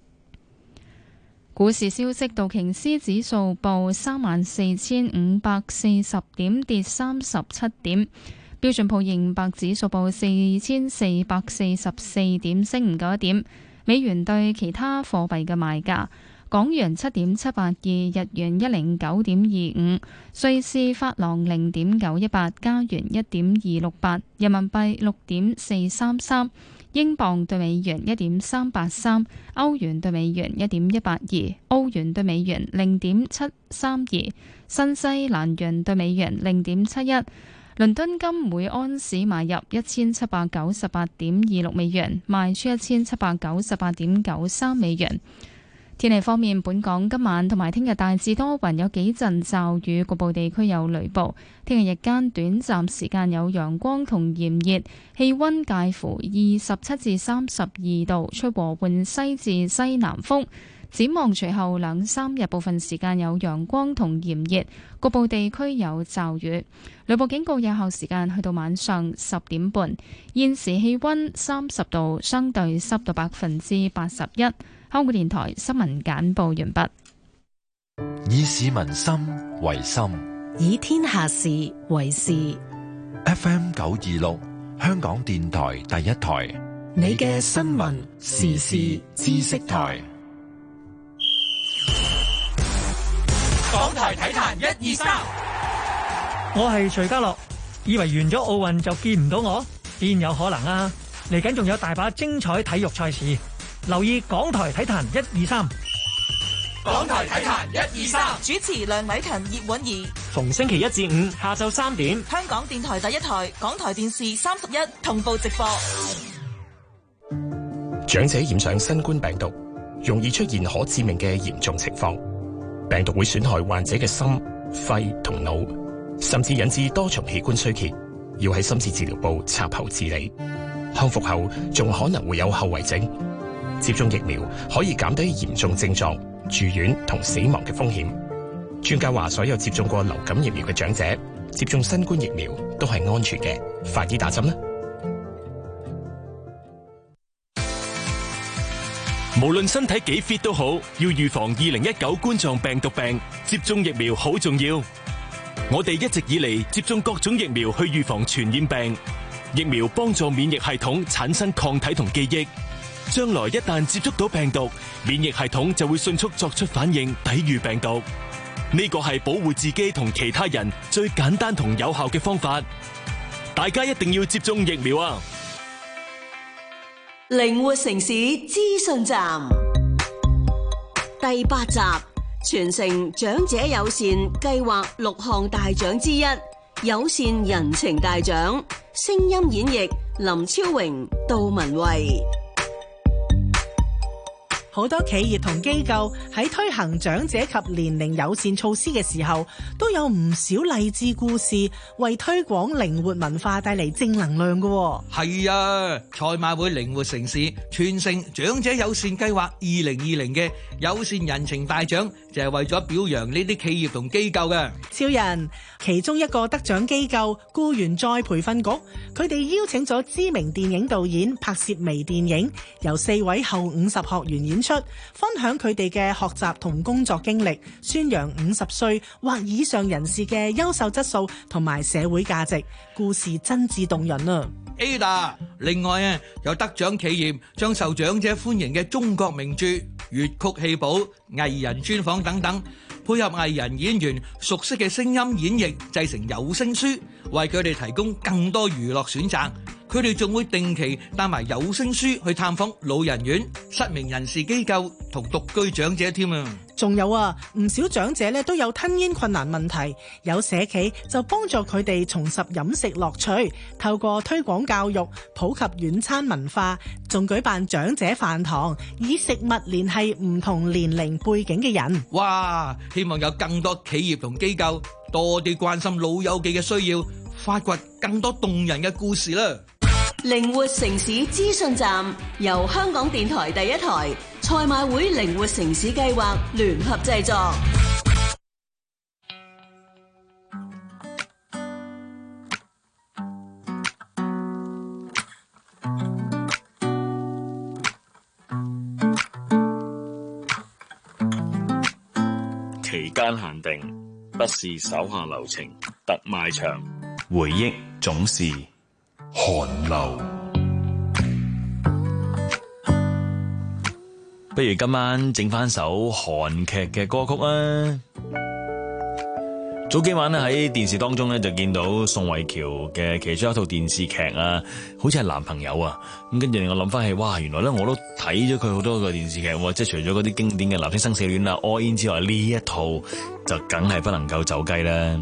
股市消息，道瓊斯指數報三萬四千五百四十點，跌三十七點。標準普爾五百指數報四千四百四十四點，升唔夠一點。美元對其他貨幣嘅賣價：港元七點七八二，日元一零九點二五，瑞士法郎零點九一八，加元一點二六八，人民幣六點四三三。英鎊對美元一點三八三，歐元對美元一點一八二，澳元對美元零點七三二，新西蘭元對美元零點七一。倫敦金每安士買入一千七百九十八點二六美元，賣出一千七百九十八點九三美元。天氣方面，本港今晚同埋聽日大致多雲，有幾陣驟雨，局部地區有雷暴。聽日日間短暫時間有陽光同炎熱，氣溫介乎二十七至三十二度，吹和緩西至西南風。展望隨後兩三日，部分時間有陽光同炎熱，局部地區有驟雨。雷暴警告有效時間去到晚上十點半。現時氣溫三十度，相對濕度百分之八十一。香港電台新聞簡報完畢。 以市民心為心， 以天下事為事。 F M 九二六，香港電台第一台， 你嘅新聞時事知識台。 港台體壇一二三， 我係徐家樂。以為完咗奧運就見唔到我，邊有可能啊？嚟緊仲有大把精彩體育賽事。留意港台體壇一二三， 港台體壇一二三， 主持梁偉勤、葉韻儀， 逢星期一至五下晝三點， 香港電台第一台、港台電視三十一同步直播。 長者染上新冠病毒，容易出現可致命嘅嚴重情況，病毒會損害患者嘅心、肺同腦，甚至引致多重器官衰竭，要喺深切治療部插喉治理。康復後仲可能會有後遺症。接種疫苗可以減低嚴重症狀、住院同死亡嘅風險。專家話，所有接種過流感疫苗嘅長者接種新冠疫苗都係安全嘅，快啲打針啦！ 無論身體幾 fit 都好，要預防二零一九冠狀病毒病，接種疫苗好重要。我哋一直以嚟接種各種疫苗去預防傳染病，疫苗幫助免疫系統產生抗體同記憶。將來一旦接觸到病毒，免疫系統就會迅速作出反應，抵禦病毒。呢個係保護自己同其他人最簡單同有效嘅方法。大家一定要接種疫苗啊！ 靈活城市資訊站第八集，全城長者友善計劃六項大獎之一，友善人情大獎。聲音演繹林超榮、杜文慧。 好多企業同機構喺推行長者及年齡友善措施嘅時候，都有唔少勵志故事，為推廣靈活文化帶嚟正能量嘅。 係啊，賽馬會靈活城市全城長者友善計劃二零二零嘅友善人情大獎，就係為咗表揚呢啲企業同機構嘅。 超人其中一個得獎機構僱員再培訓局，佢哋邀請咗知名電影導演拍攝微電影，由四位後五十學員演出，分享佢哋嘅學習同工作經歷，宣揚五十歲或以上人士嘅優秀質素同埋社會價值，故事真摯動人啊！ Ada， 另外啊，有得獎企業將受長者歡迎嘅中國名著、粵曲戲寶、藝人專訪等等，配合藝人演員熟悉嘅聲音演繹，製成有聲書，為佢哋提供更多娛樂選擇。佢哋仲會定期帶埋有聲書去探訪老人院、失明人士機構同獨居長者添啊！ 仲有啊，唔少長者咧都有吞嚥困難問題，有社企就幫助佢哋重拾飲食樂趣，透過推廣教育、普及軟餐文化，仲舉辦長者飯堂，以食物聯繫唔同年齡背景嘅人。 哇！希望有更多企業同機構多啲關心老友記嘅需要，發掘更多動人嘅故事啦！ 靈活城市資訊站由香港電台第一台、賽馬會靈活城市計劃聯合製作。 期間限定，不是手下留情，特賣場，回憶總是寒流。不如今晚整翻首韓劇嘅歌曲啊！早幾晚咧喺電視當中咧就見到宋慧喬嘅其中一套電視劇啊，好似係男朋友啊，咁跟住令我諗翻起，哇！原來咧我都睇咗佢好多個電視劇喎，即係除咗嗰啲經典嘅《藍色生死戀》啊、《All In》之外，呢一套就梗係不能夠走雞啦。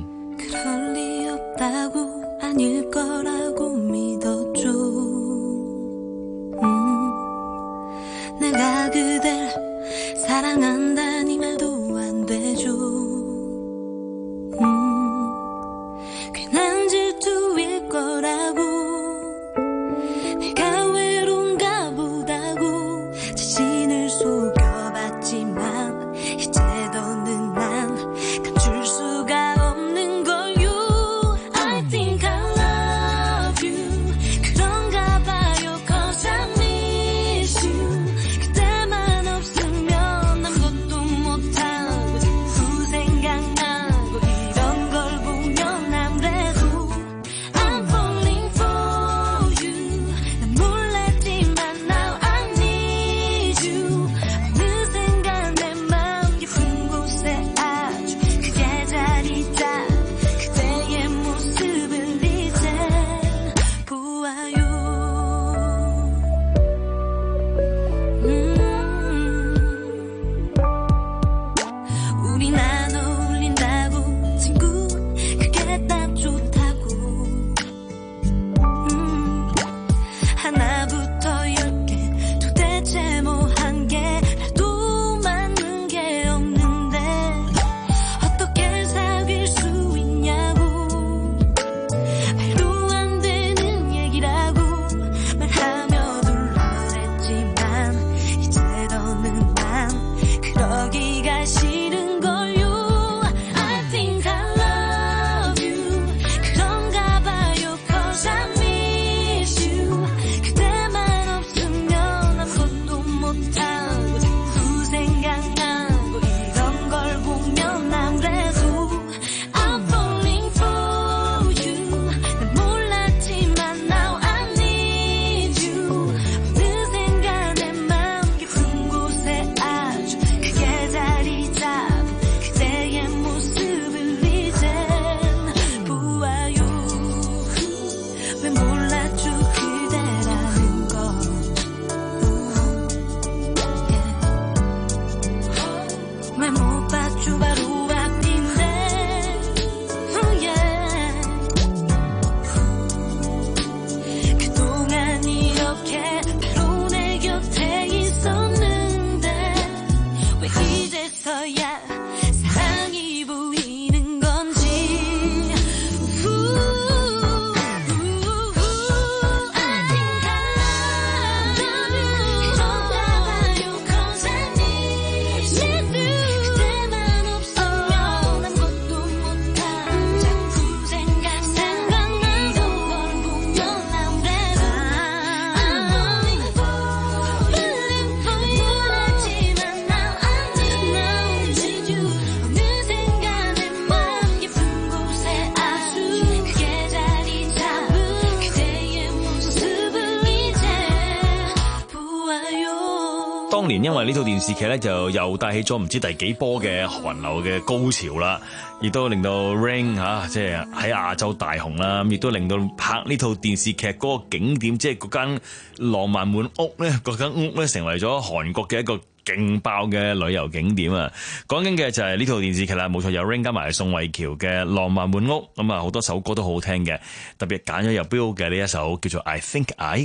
當年因為呢套電視劇咧，就又帶起咗唔知第幾波嘅韓流嘅高潮啦，亦都令到 Rain 嚇即係喺亞洲大紅啦，亦都令到拍呢套電視劇嗰個景點，即係嗰間浪漫滿屋咧，嗰間屋咧成為咗韓國嘅一個勁爆嘅旅遊景點啊！講緊嘅就係呢套電視劇啦，冇錯，有 Rain 加埋宋慧喬嘅《浪漫滿屋》，咁啊好多首歌都好好聽嘅，特別揀咗入 Bill 嘅呢一首叫做《I Think I》。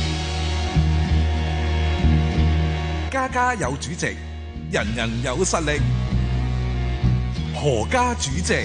家家有主席，人人有實力。何家主席，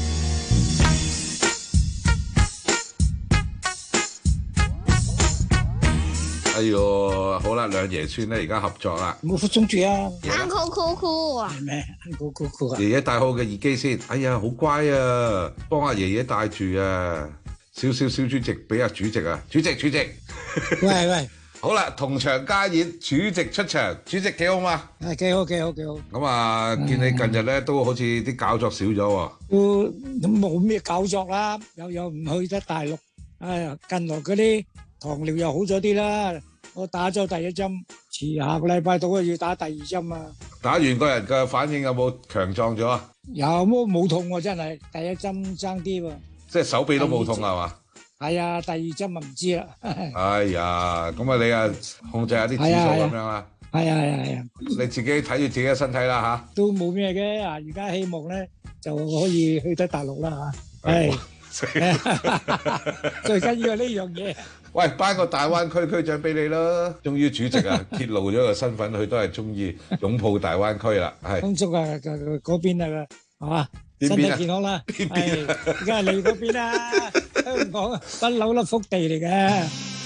哎呦，好啦，兩爺孫咧而家合作啦， 冇服中住啊！ 眼酷酷酷啊！ 係咩？眼酷酷酷啊！ 爺爺戴好嘅耳機先，哎呀，好乖啊，幫阿爺爺戴住啊，少少小主席俾阿主席啊，主席主席， 喂喂。 好啦，同場加演，主席出場，主席幾好嘛？ 係幾好幾好幾好。 咁啊，見你近日咧都好似啲搞作少咗喎。 都冇咩搞作啦，又又唔去得大陸。哎呀，近來嗰啲糖尿又好咗啲啦。我打咗第一針，遲下個禮拜到要打第二針啊。 打完個人嘅反應有冇強壯咗啊？ 有冇冇痛喎？真係第一針爭啲喎。 即係手臂都冇痛係嘛？ 係啊，第二針啊唔知啦。 哎呀，咁啊你啊控制下啲指數咁樣啊。 係啊係啊係啊。 你自己睇住自己嘅身體啦嚇。 都冇咩嘅啊！而家希望咧就可以去得大陸啦嚇。係。最緊要係呢樣嘢。 喂，頒個大灣區區長俾你啦！終於主席啊揭露咗個身份，佢都係中意擁抱大灣區啦。係。恭祝啊嗰邊啊，係嘛？身體健康啦。邊邊啊？ 而家係你嗰邊啊！香港啊，不嬲粒福地嚟嘅。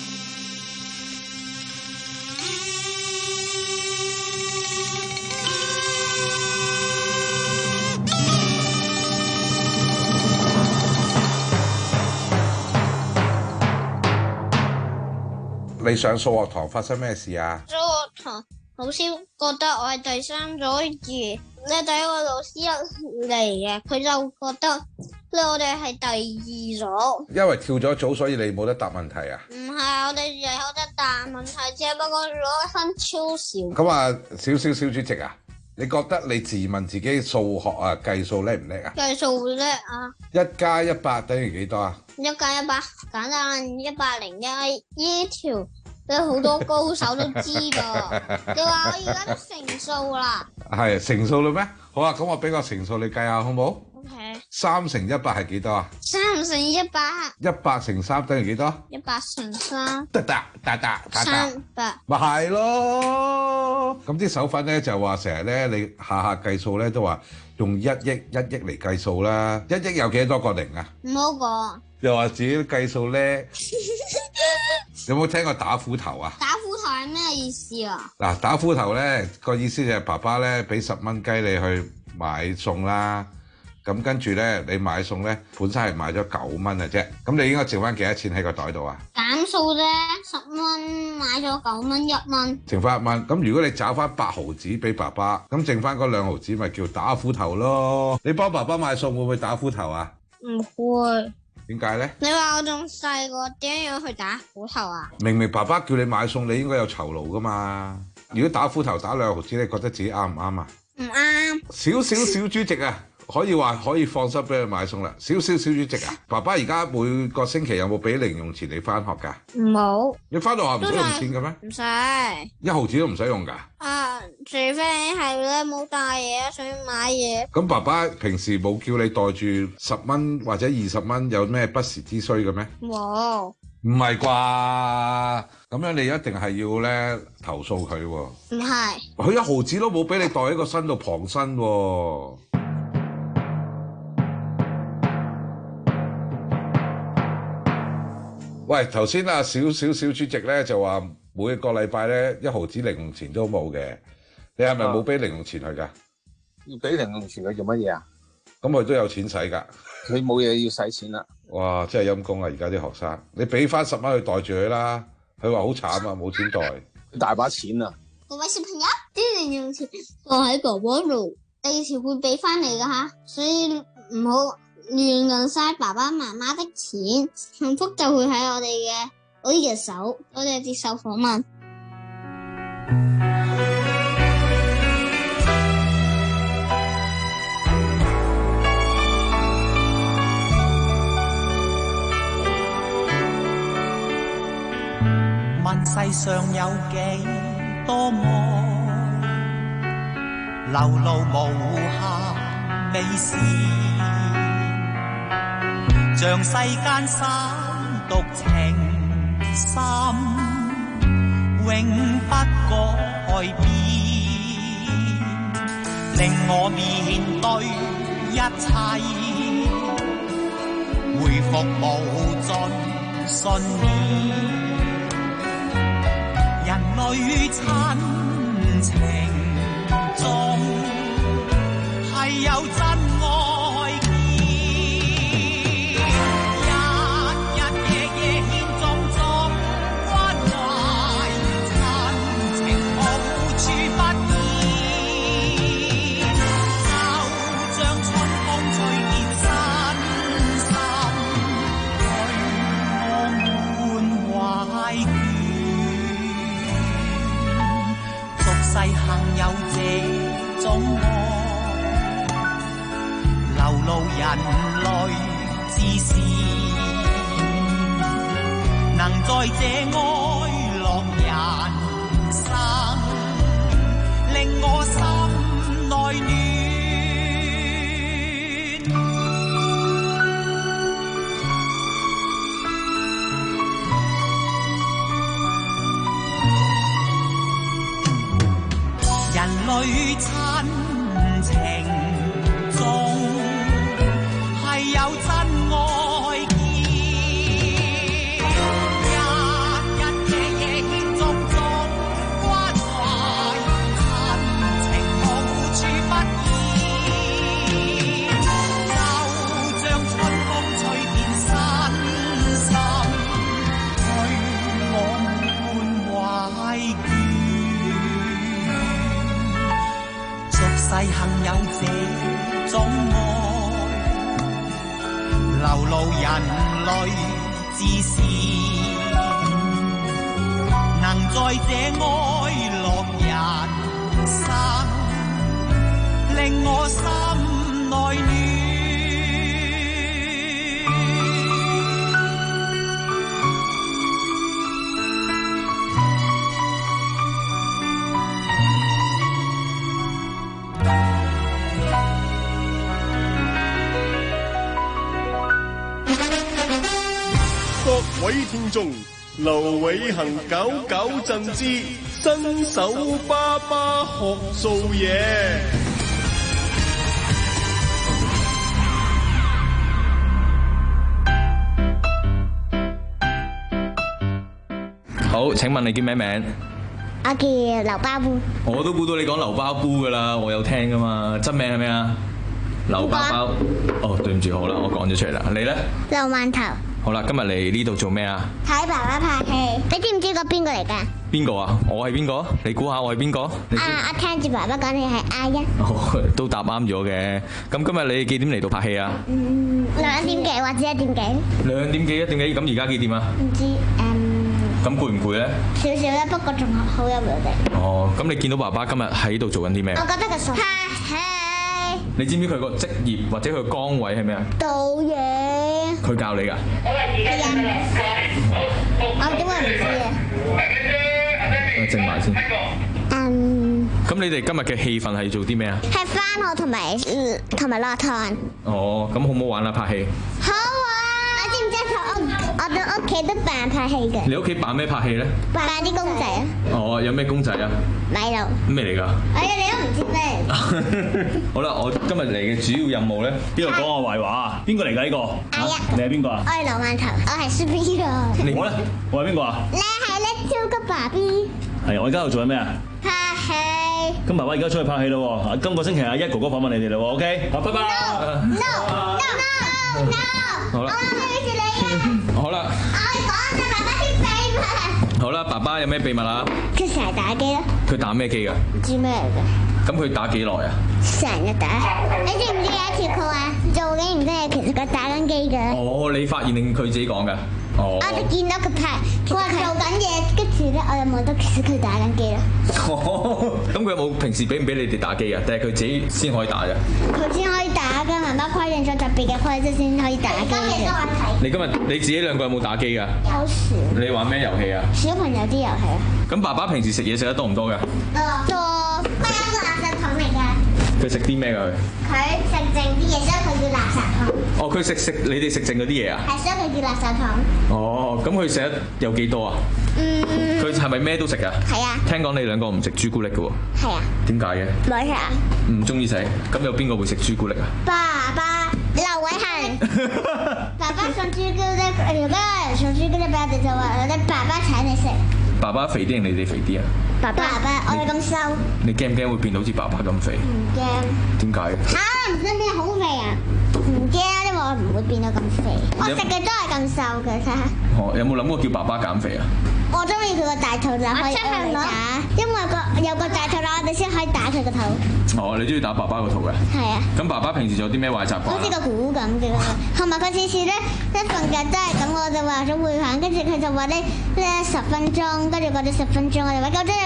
你上數學堂發生咩事啊？ 數學堂老師覺得我係第三組，而咧第一個老師一嚟嘅，佢就覺得咧我哋係第二組。因為跳咗組，所以你冇得答問題啊？ 唔係，我哋有得答問題啫，不過攞分超少。 咁啊，少少小主席啊，你覺得你自問自己數學啊計數叻唔叻啊？ 計數叻啊！ 一加一百等於幾多啊？ 一加一百簡單，一百零一呢條有好多高手都知道。你話我而家都成數啦？係成數啦咩？好啊，咁我俾個成數你計下好唔好 ？OK。 三乘一百係幾多啊？ 三乘一百。 一百乘三等於幾多？ 一百乘三。 得得得得得。 三百。 咪係咯。咁啲手粉咧就話成日咧，你下下計數咧都話用一億一億嚟計數啦。一億有幾多個零啊？ 唔好講。 又話自己計數叻。有冇聽過打斧頭啊？ 打斧頭係咩意思啊？ 嗱，打斧頭咧個意思就係爸爸咧俾十蚊雞你去買餸啦，咁跟住咧你買餸咧本身係買咗九蚊嘅啫，咁你應該剩翻幾多錢喺個袋度啊？ 減數啫，十蚊買咗九蚊一蚊， 剩翻一蚊。咁如果你找翻八毫子俾爸爸，咁剩翻嗰兩毫子咪叫打斧頭咯？你幫爸爸買餸會唔會打斧頭啊？ 唔會。 點解咧？ 你話我仲細個，點樣去打斧頭啊？ 明明爸爸叫你買餸，你應該有酬勞噶嘛？如果打斧頭打兩毫子，你覺得自己啱唔啱啊？ 唔啱。 少少小主席啊，可以話可以放心俾佢買餸啦。少少小主席啊，爸爸而家每個星期有冇俾零用錢你翻學㗎？ 冇。 你翻到學唔使用錢嘅咩？ 唔使。 一毫子都唔使用㗎？ 啊，除非你係咧冇帶嘢，想買嘢。 咁爸爸平時冇叫你袋住十蚊或者二十蚊，有咩不時之需嘅咩？ 冇。 唔係啩？咁樣你一定係要咧投訴佢喎。 唔係。 佢一毫子都冇俾你袋喺個身度傍身喎。喂，頭先啊，小小小主席咧就話每個禮拜咧一毫子零用錢都冇嘅，你係咪冇俾零用錢佢㗎？ 要俾零用錢佢做乜嘢啊？ 咁佢都有錢使㗎。 佢冇嘢要使錢啦。 哇！真係陰公啊！而家啲學生，你俾翻十蚊去袋住佢啦。佢話好慘啊，冇錢袋。 佢大把錢啊！ 各位小朋友，啲零用錢放喺哥哥度，第二時會俾翻你㗎吓，所以唔好亂用晒爸爸媽媽的錢，幸福就會喺我哋嘅我哋嘅手。我哋接受訪問。 問世上有幾多愛，流露無限美事，像世間三毒情深，永不改變，令我面對一切，回復無盡信念。人類親情中係有真愛見，日日夜夜獻種種關懷， 幸有這種愛，流露人類之事，能在這愛樂人生，令我心內暖。人類親情中係有真愛見，日日夜夜種種關懷，親情無處不見，就像春風吹遍身心，對我滿懷眷。世幸有這種愛，流露人類之事，能在這愛樂人生，令我心內暖。 各位聽眾，劉偉恒九九贈之新手爸爸學做嘢。 好，請問你叫咩名？ 我叫劉包姑。 我都估到你講劉包姑噶啦，我有聽噶嘛。真名係咩啊？劉包包。哦，對唔住，好啦，我講咗出嚟啦。你咧？ 劉饅頭。 好啦，今日嚟呢度做咩啊？ 睇爸爸拍戲。你知唔知個邊個嚟㗎？ 邊個啊？我係邊個？你估下我係邊個？ 啊！我聽住爸爸講你係阿一。 哦，都答啱咗嘅。咁今日你幾點嚟到拍戲啊？ 嗯，兩點幾或者一點幾。 兩點幾一點幾？咁而家幾點啊？ 唔知誒。 咁攰唔攰咧？ 少少咧，不過仲好有活力。 哦，咁你見到爸爸今日喺度做緊啲咩？ 我覺得佢傻。拍戲。 你知唔知佢個職業或者佢個崗位係咩啊？ 導演。 佢教你㗎？ 係啊。我點會唔知啊？ 我靜埋先。 嗯。 咁你哋今日嘅戲份係做啲咩啊？ 係返學同埋同埋落堂。 哦，咁好唔好玩啊？拍戲。 好啊！我知唔知喺屋我哋屋企都扮拍戲嘅。 你屋企扮咩拍戲咧？ 扮啲公仔啊。 哦，有咩公仔啊？ 米路。 咩嚟㗎？ 哎呀，你都唔知咩？ 好啦，我今日嚟嘅主要任務咧，邊個講我壞話啊？邊個嚟㗎呢個？ 阿一。 你係邊個啊？ 我係劉饅頭，我係 superhero。 我咧？我係邊個啊？ 你係咧超級爸 B。 係，我而家喺度做緊咩啊？ 拍戲。 咁爸爸而家出去拍戲咯喎，今個星期阿一哥哥訪問你哋咯喎 ，OK？ 好，拜拜。 No no no no。 好啦。 我要睇住你。 好啦。 我講咗爸爸啲秘密。 好啦，爸爸有咩秘密啊？ 佢成日打機咯。 佢打咩機㗎？ 唔知咩嚟嘅。 咁佢打幾耐啊？ 成日打。你知唔知有一次佢話做緊唔知係其實佢打緊機㗎？ 哦，你發現定佢自己講㗎？哦。 我就見到佢拍，佢話做緊嘢，跟住咧我又望到其實佢打緊機啦。 哦，咁佢有冇平時俾唔俾你哋打機啊？定係佢自己先可以打嘅？ 佢先可以打㗎，媽媽規定咗特別嘅規則先可以打機嘅。 你今日你自己兩個有冇打機㗎？ 好少。 你玩咩遊戲啊？ 小朋友啲遊戲啊。 咁爸爸平時食嘢食得多唔多㗎？ 多。佢有個垃圾桶嚟㗎。 佢食啲咩㗎佢？ 佢食剩啲嘢，所以佢叫垃圾桶。 哦，佢食食你哋食剩嗰啲嘢啊？ 係，所以佢叫垃圾桶。 哦，咁佢食得有幾多啊？ 嗯。 佢係咪咩都食㗎？係啊。聽講你兩個唔食朱古力㗎喎。 係啊。 點解嘅？ 冇食啊。 唔中意食，咁有邊個會食朱古力啊？ 爸爸，劉偉恒。爸爸送朱古力，如果有人送朱古力俾我哋就話：你爸爸請你食。 爸爸肥啲定你哋肥啲啊？ 爸爸，爸爸，我哋咁瘦。 你驚唔驚會變到好似爸爸咁肥？ 唔驚。 點解嘅？ 嚇！唔想變好肥啊？唔驚，因為我唔會變到咁肥。我食嘅都係咁瘦嘅，睇下。 哦，有冇諗過叫爸爸減肥啊？ 我中意佢個大肚腩可以嚟打，因為個有個大肚腩，我哋先可以打佢個肚。 哦，你中意打爸爸個肚嘅？係啊。咁爸爸平時仲有啲咩壞習慣？ 好似個鼓咁嘅，同埋佢次次咧一瞓覺都係咁，我就話咗會行，跟住佢就話咧咧十分鐘，跟住過咗十分鐘，我就話夠鐘啦，夠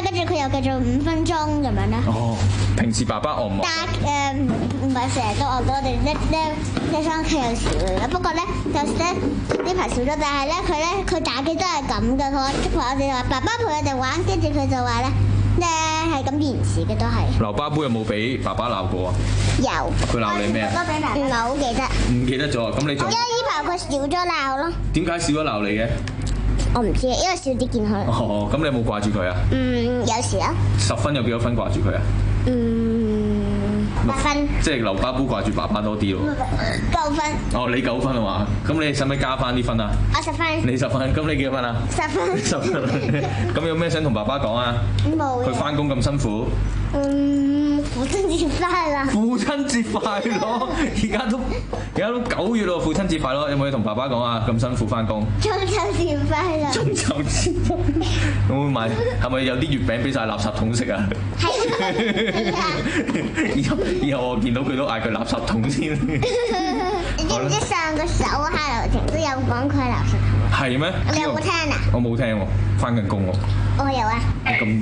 跟住佢又繼續五分鐘咁樣啦。 哦，平時爸爸餓唔餓？ 但誒唔係成日都餓到，我哋一一一雙企有時嘅。不過咧有時咧呢排少咗，但係咧佢咧佢打機都係咁嘅。佢話陪我哋話爸爸陪我哋玩，跟住佢就話咧咧係咁延遲嘅都係。 劉巴杯有冇俾爸爸鬧過啊？ 有。 佢鬧你咩啊？ 唔係好記得。 唔記得咗，咁你仲？ 因為呢排佢少咗鬧咯。 點解少咗鬧你嘅？ 我唔知，因為少啲見佢。 哦，咁你有冇掛住佢啊？ 嗯，有時啊。 十分有幾多分掛住佢啊？ 嗯，八分。 即係劉巴杯掛住爸爸多啲咯。 九分。 哦，你九分啊嘛？咁你使唔使加翻啲分啊？ 我十分。 你十分，咁你幾多分啊？ 十分。 十分。咁有咩想同爸爸講啊？ 冇。 佢翻工咁辛苦。 嗯，父親節快樂！ 父親節快樂！而家都而家都九月咯，父親節快樂！有冇嘢同爸爸講啊？咁辛苦翻工。 中秋節快樂！ 中秋節快樂！有冇買？係咪有啲月餅俾晒垃圾桶食啊？係啊！以後以後我見到佢都嗌佢垃圾桶先。 你知唔知上個手下留情都有講佢係垃圾桶？ 係咩？ 你有冇聽啊？ 我冇聽喎，翻緊工喎。 我有啊。 咁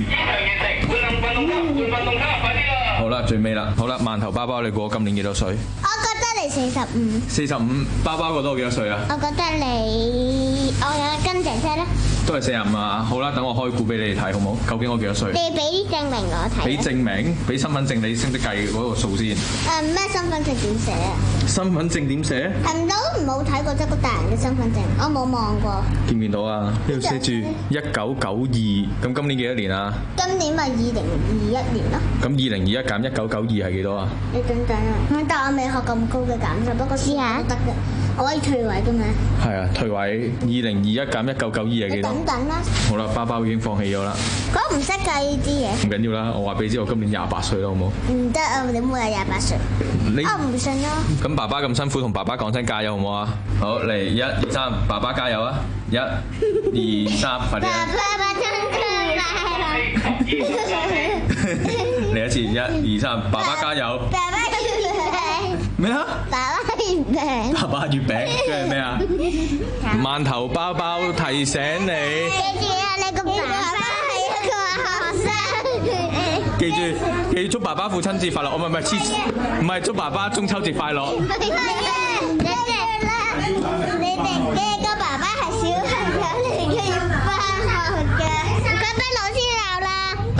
好啦，最尾啦，好啦，饅頭包包，你估我今年幾多歲？ 我覺得你四十五。 四十五，包包覺得我幾多歲啊？ 我覺得你，我有跟姐姐咧。 都係四十五啊！好啦，等我開估俾你哋睇，好唔好？究竟我幾多歲？ 你俾啲證明我睇。俾證明？俾身份證，你識唔識計嗰個數先？ 誒咩身份證點寫啊？ 身份證點寫？ 係唔都唔好睇過，即係個大人嘅身份證，我冇望過。 見唔見到啊？呢度寫住一九九二，咁今年幾多年啊？ 今年咪二零二一年咯。咁二零二一減一九九二係幾多啊？ 你等等啊！但我未學咁高嘅減數，不過試下得嘅，我可以退位嘅咩？係啊，退位。二零二一減一九九二係幾多？ 等等啦。 好啦，包包已經放棄咗啦。 我唔識計呢啲嘢。 唔緊要啦，我話俾你知，我今年廿八歲啦，好唔好？唔得啊！點會有廿八歲？ 你我唔信咯。 咁爸爸咁辛苦，同爸爸講聲加油好唔好啊？好嚟，一、二、三，爸爸加油啊！一、二、三，快啲！爸爸真係嚟一次，一、二、三，爸爸加油！ 爸爸月餅咩啊？ 爸爸月餅。 爸爸月餅，跟住咩啊？饅頭包包提醒你。 記住啊，你個爸爸係一個學生。 記住，記住祝爸爸父親節快樂。我唔係唔係，唔係祝爸爸中秋節快樂。 唔係啊，你哋啦，你哋嘅個爸爸係小朋友嚟嘅，要翻學嘅。佢俾老師鬧啦，拜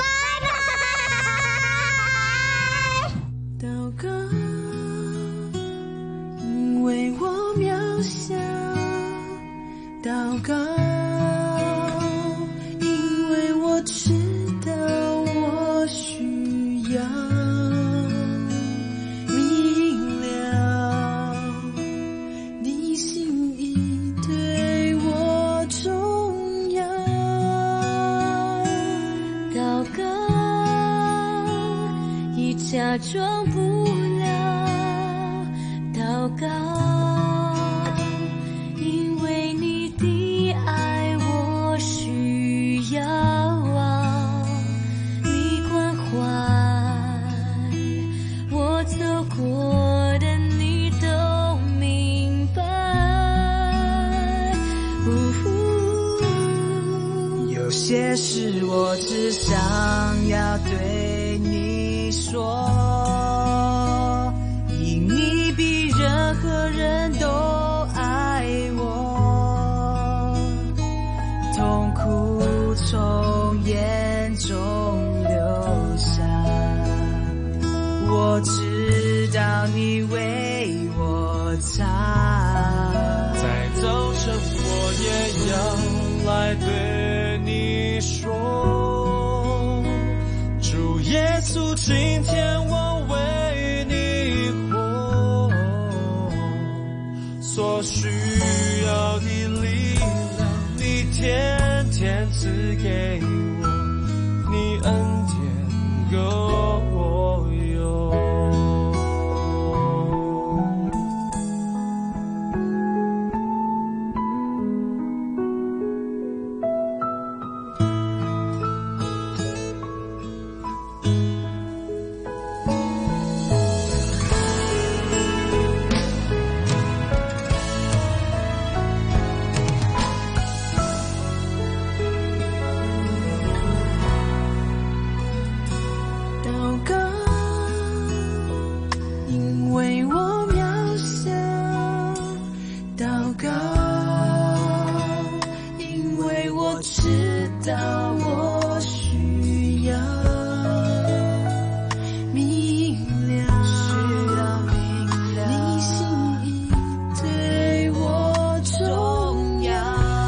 拜。 禱告，因為我渺小，禱告，因為我知道我需要明了你心意對我重要，禱告已假裝不了，禱告，因為你的愛我需要啊，你關懷我走過的你都明白，有些事我只想要對你說，因你比任何人都愛我，痛苦從眼中流下，我知道你為我擦，在早晨我也要來對你說，主耶穌，今天我為你活，所需要的力量你天天賜給我，你恩典夠我用。 告，因为我渺小。祷告，因为我知道我需要明了，需要明了，你心意对我重要。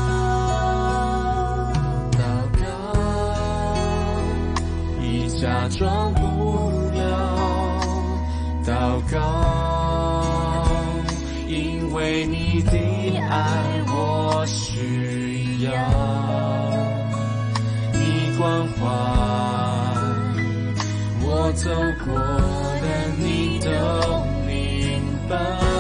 祷告，已假装不了，祷告，因为你的爱我需要，你关怀我走过的你都明白。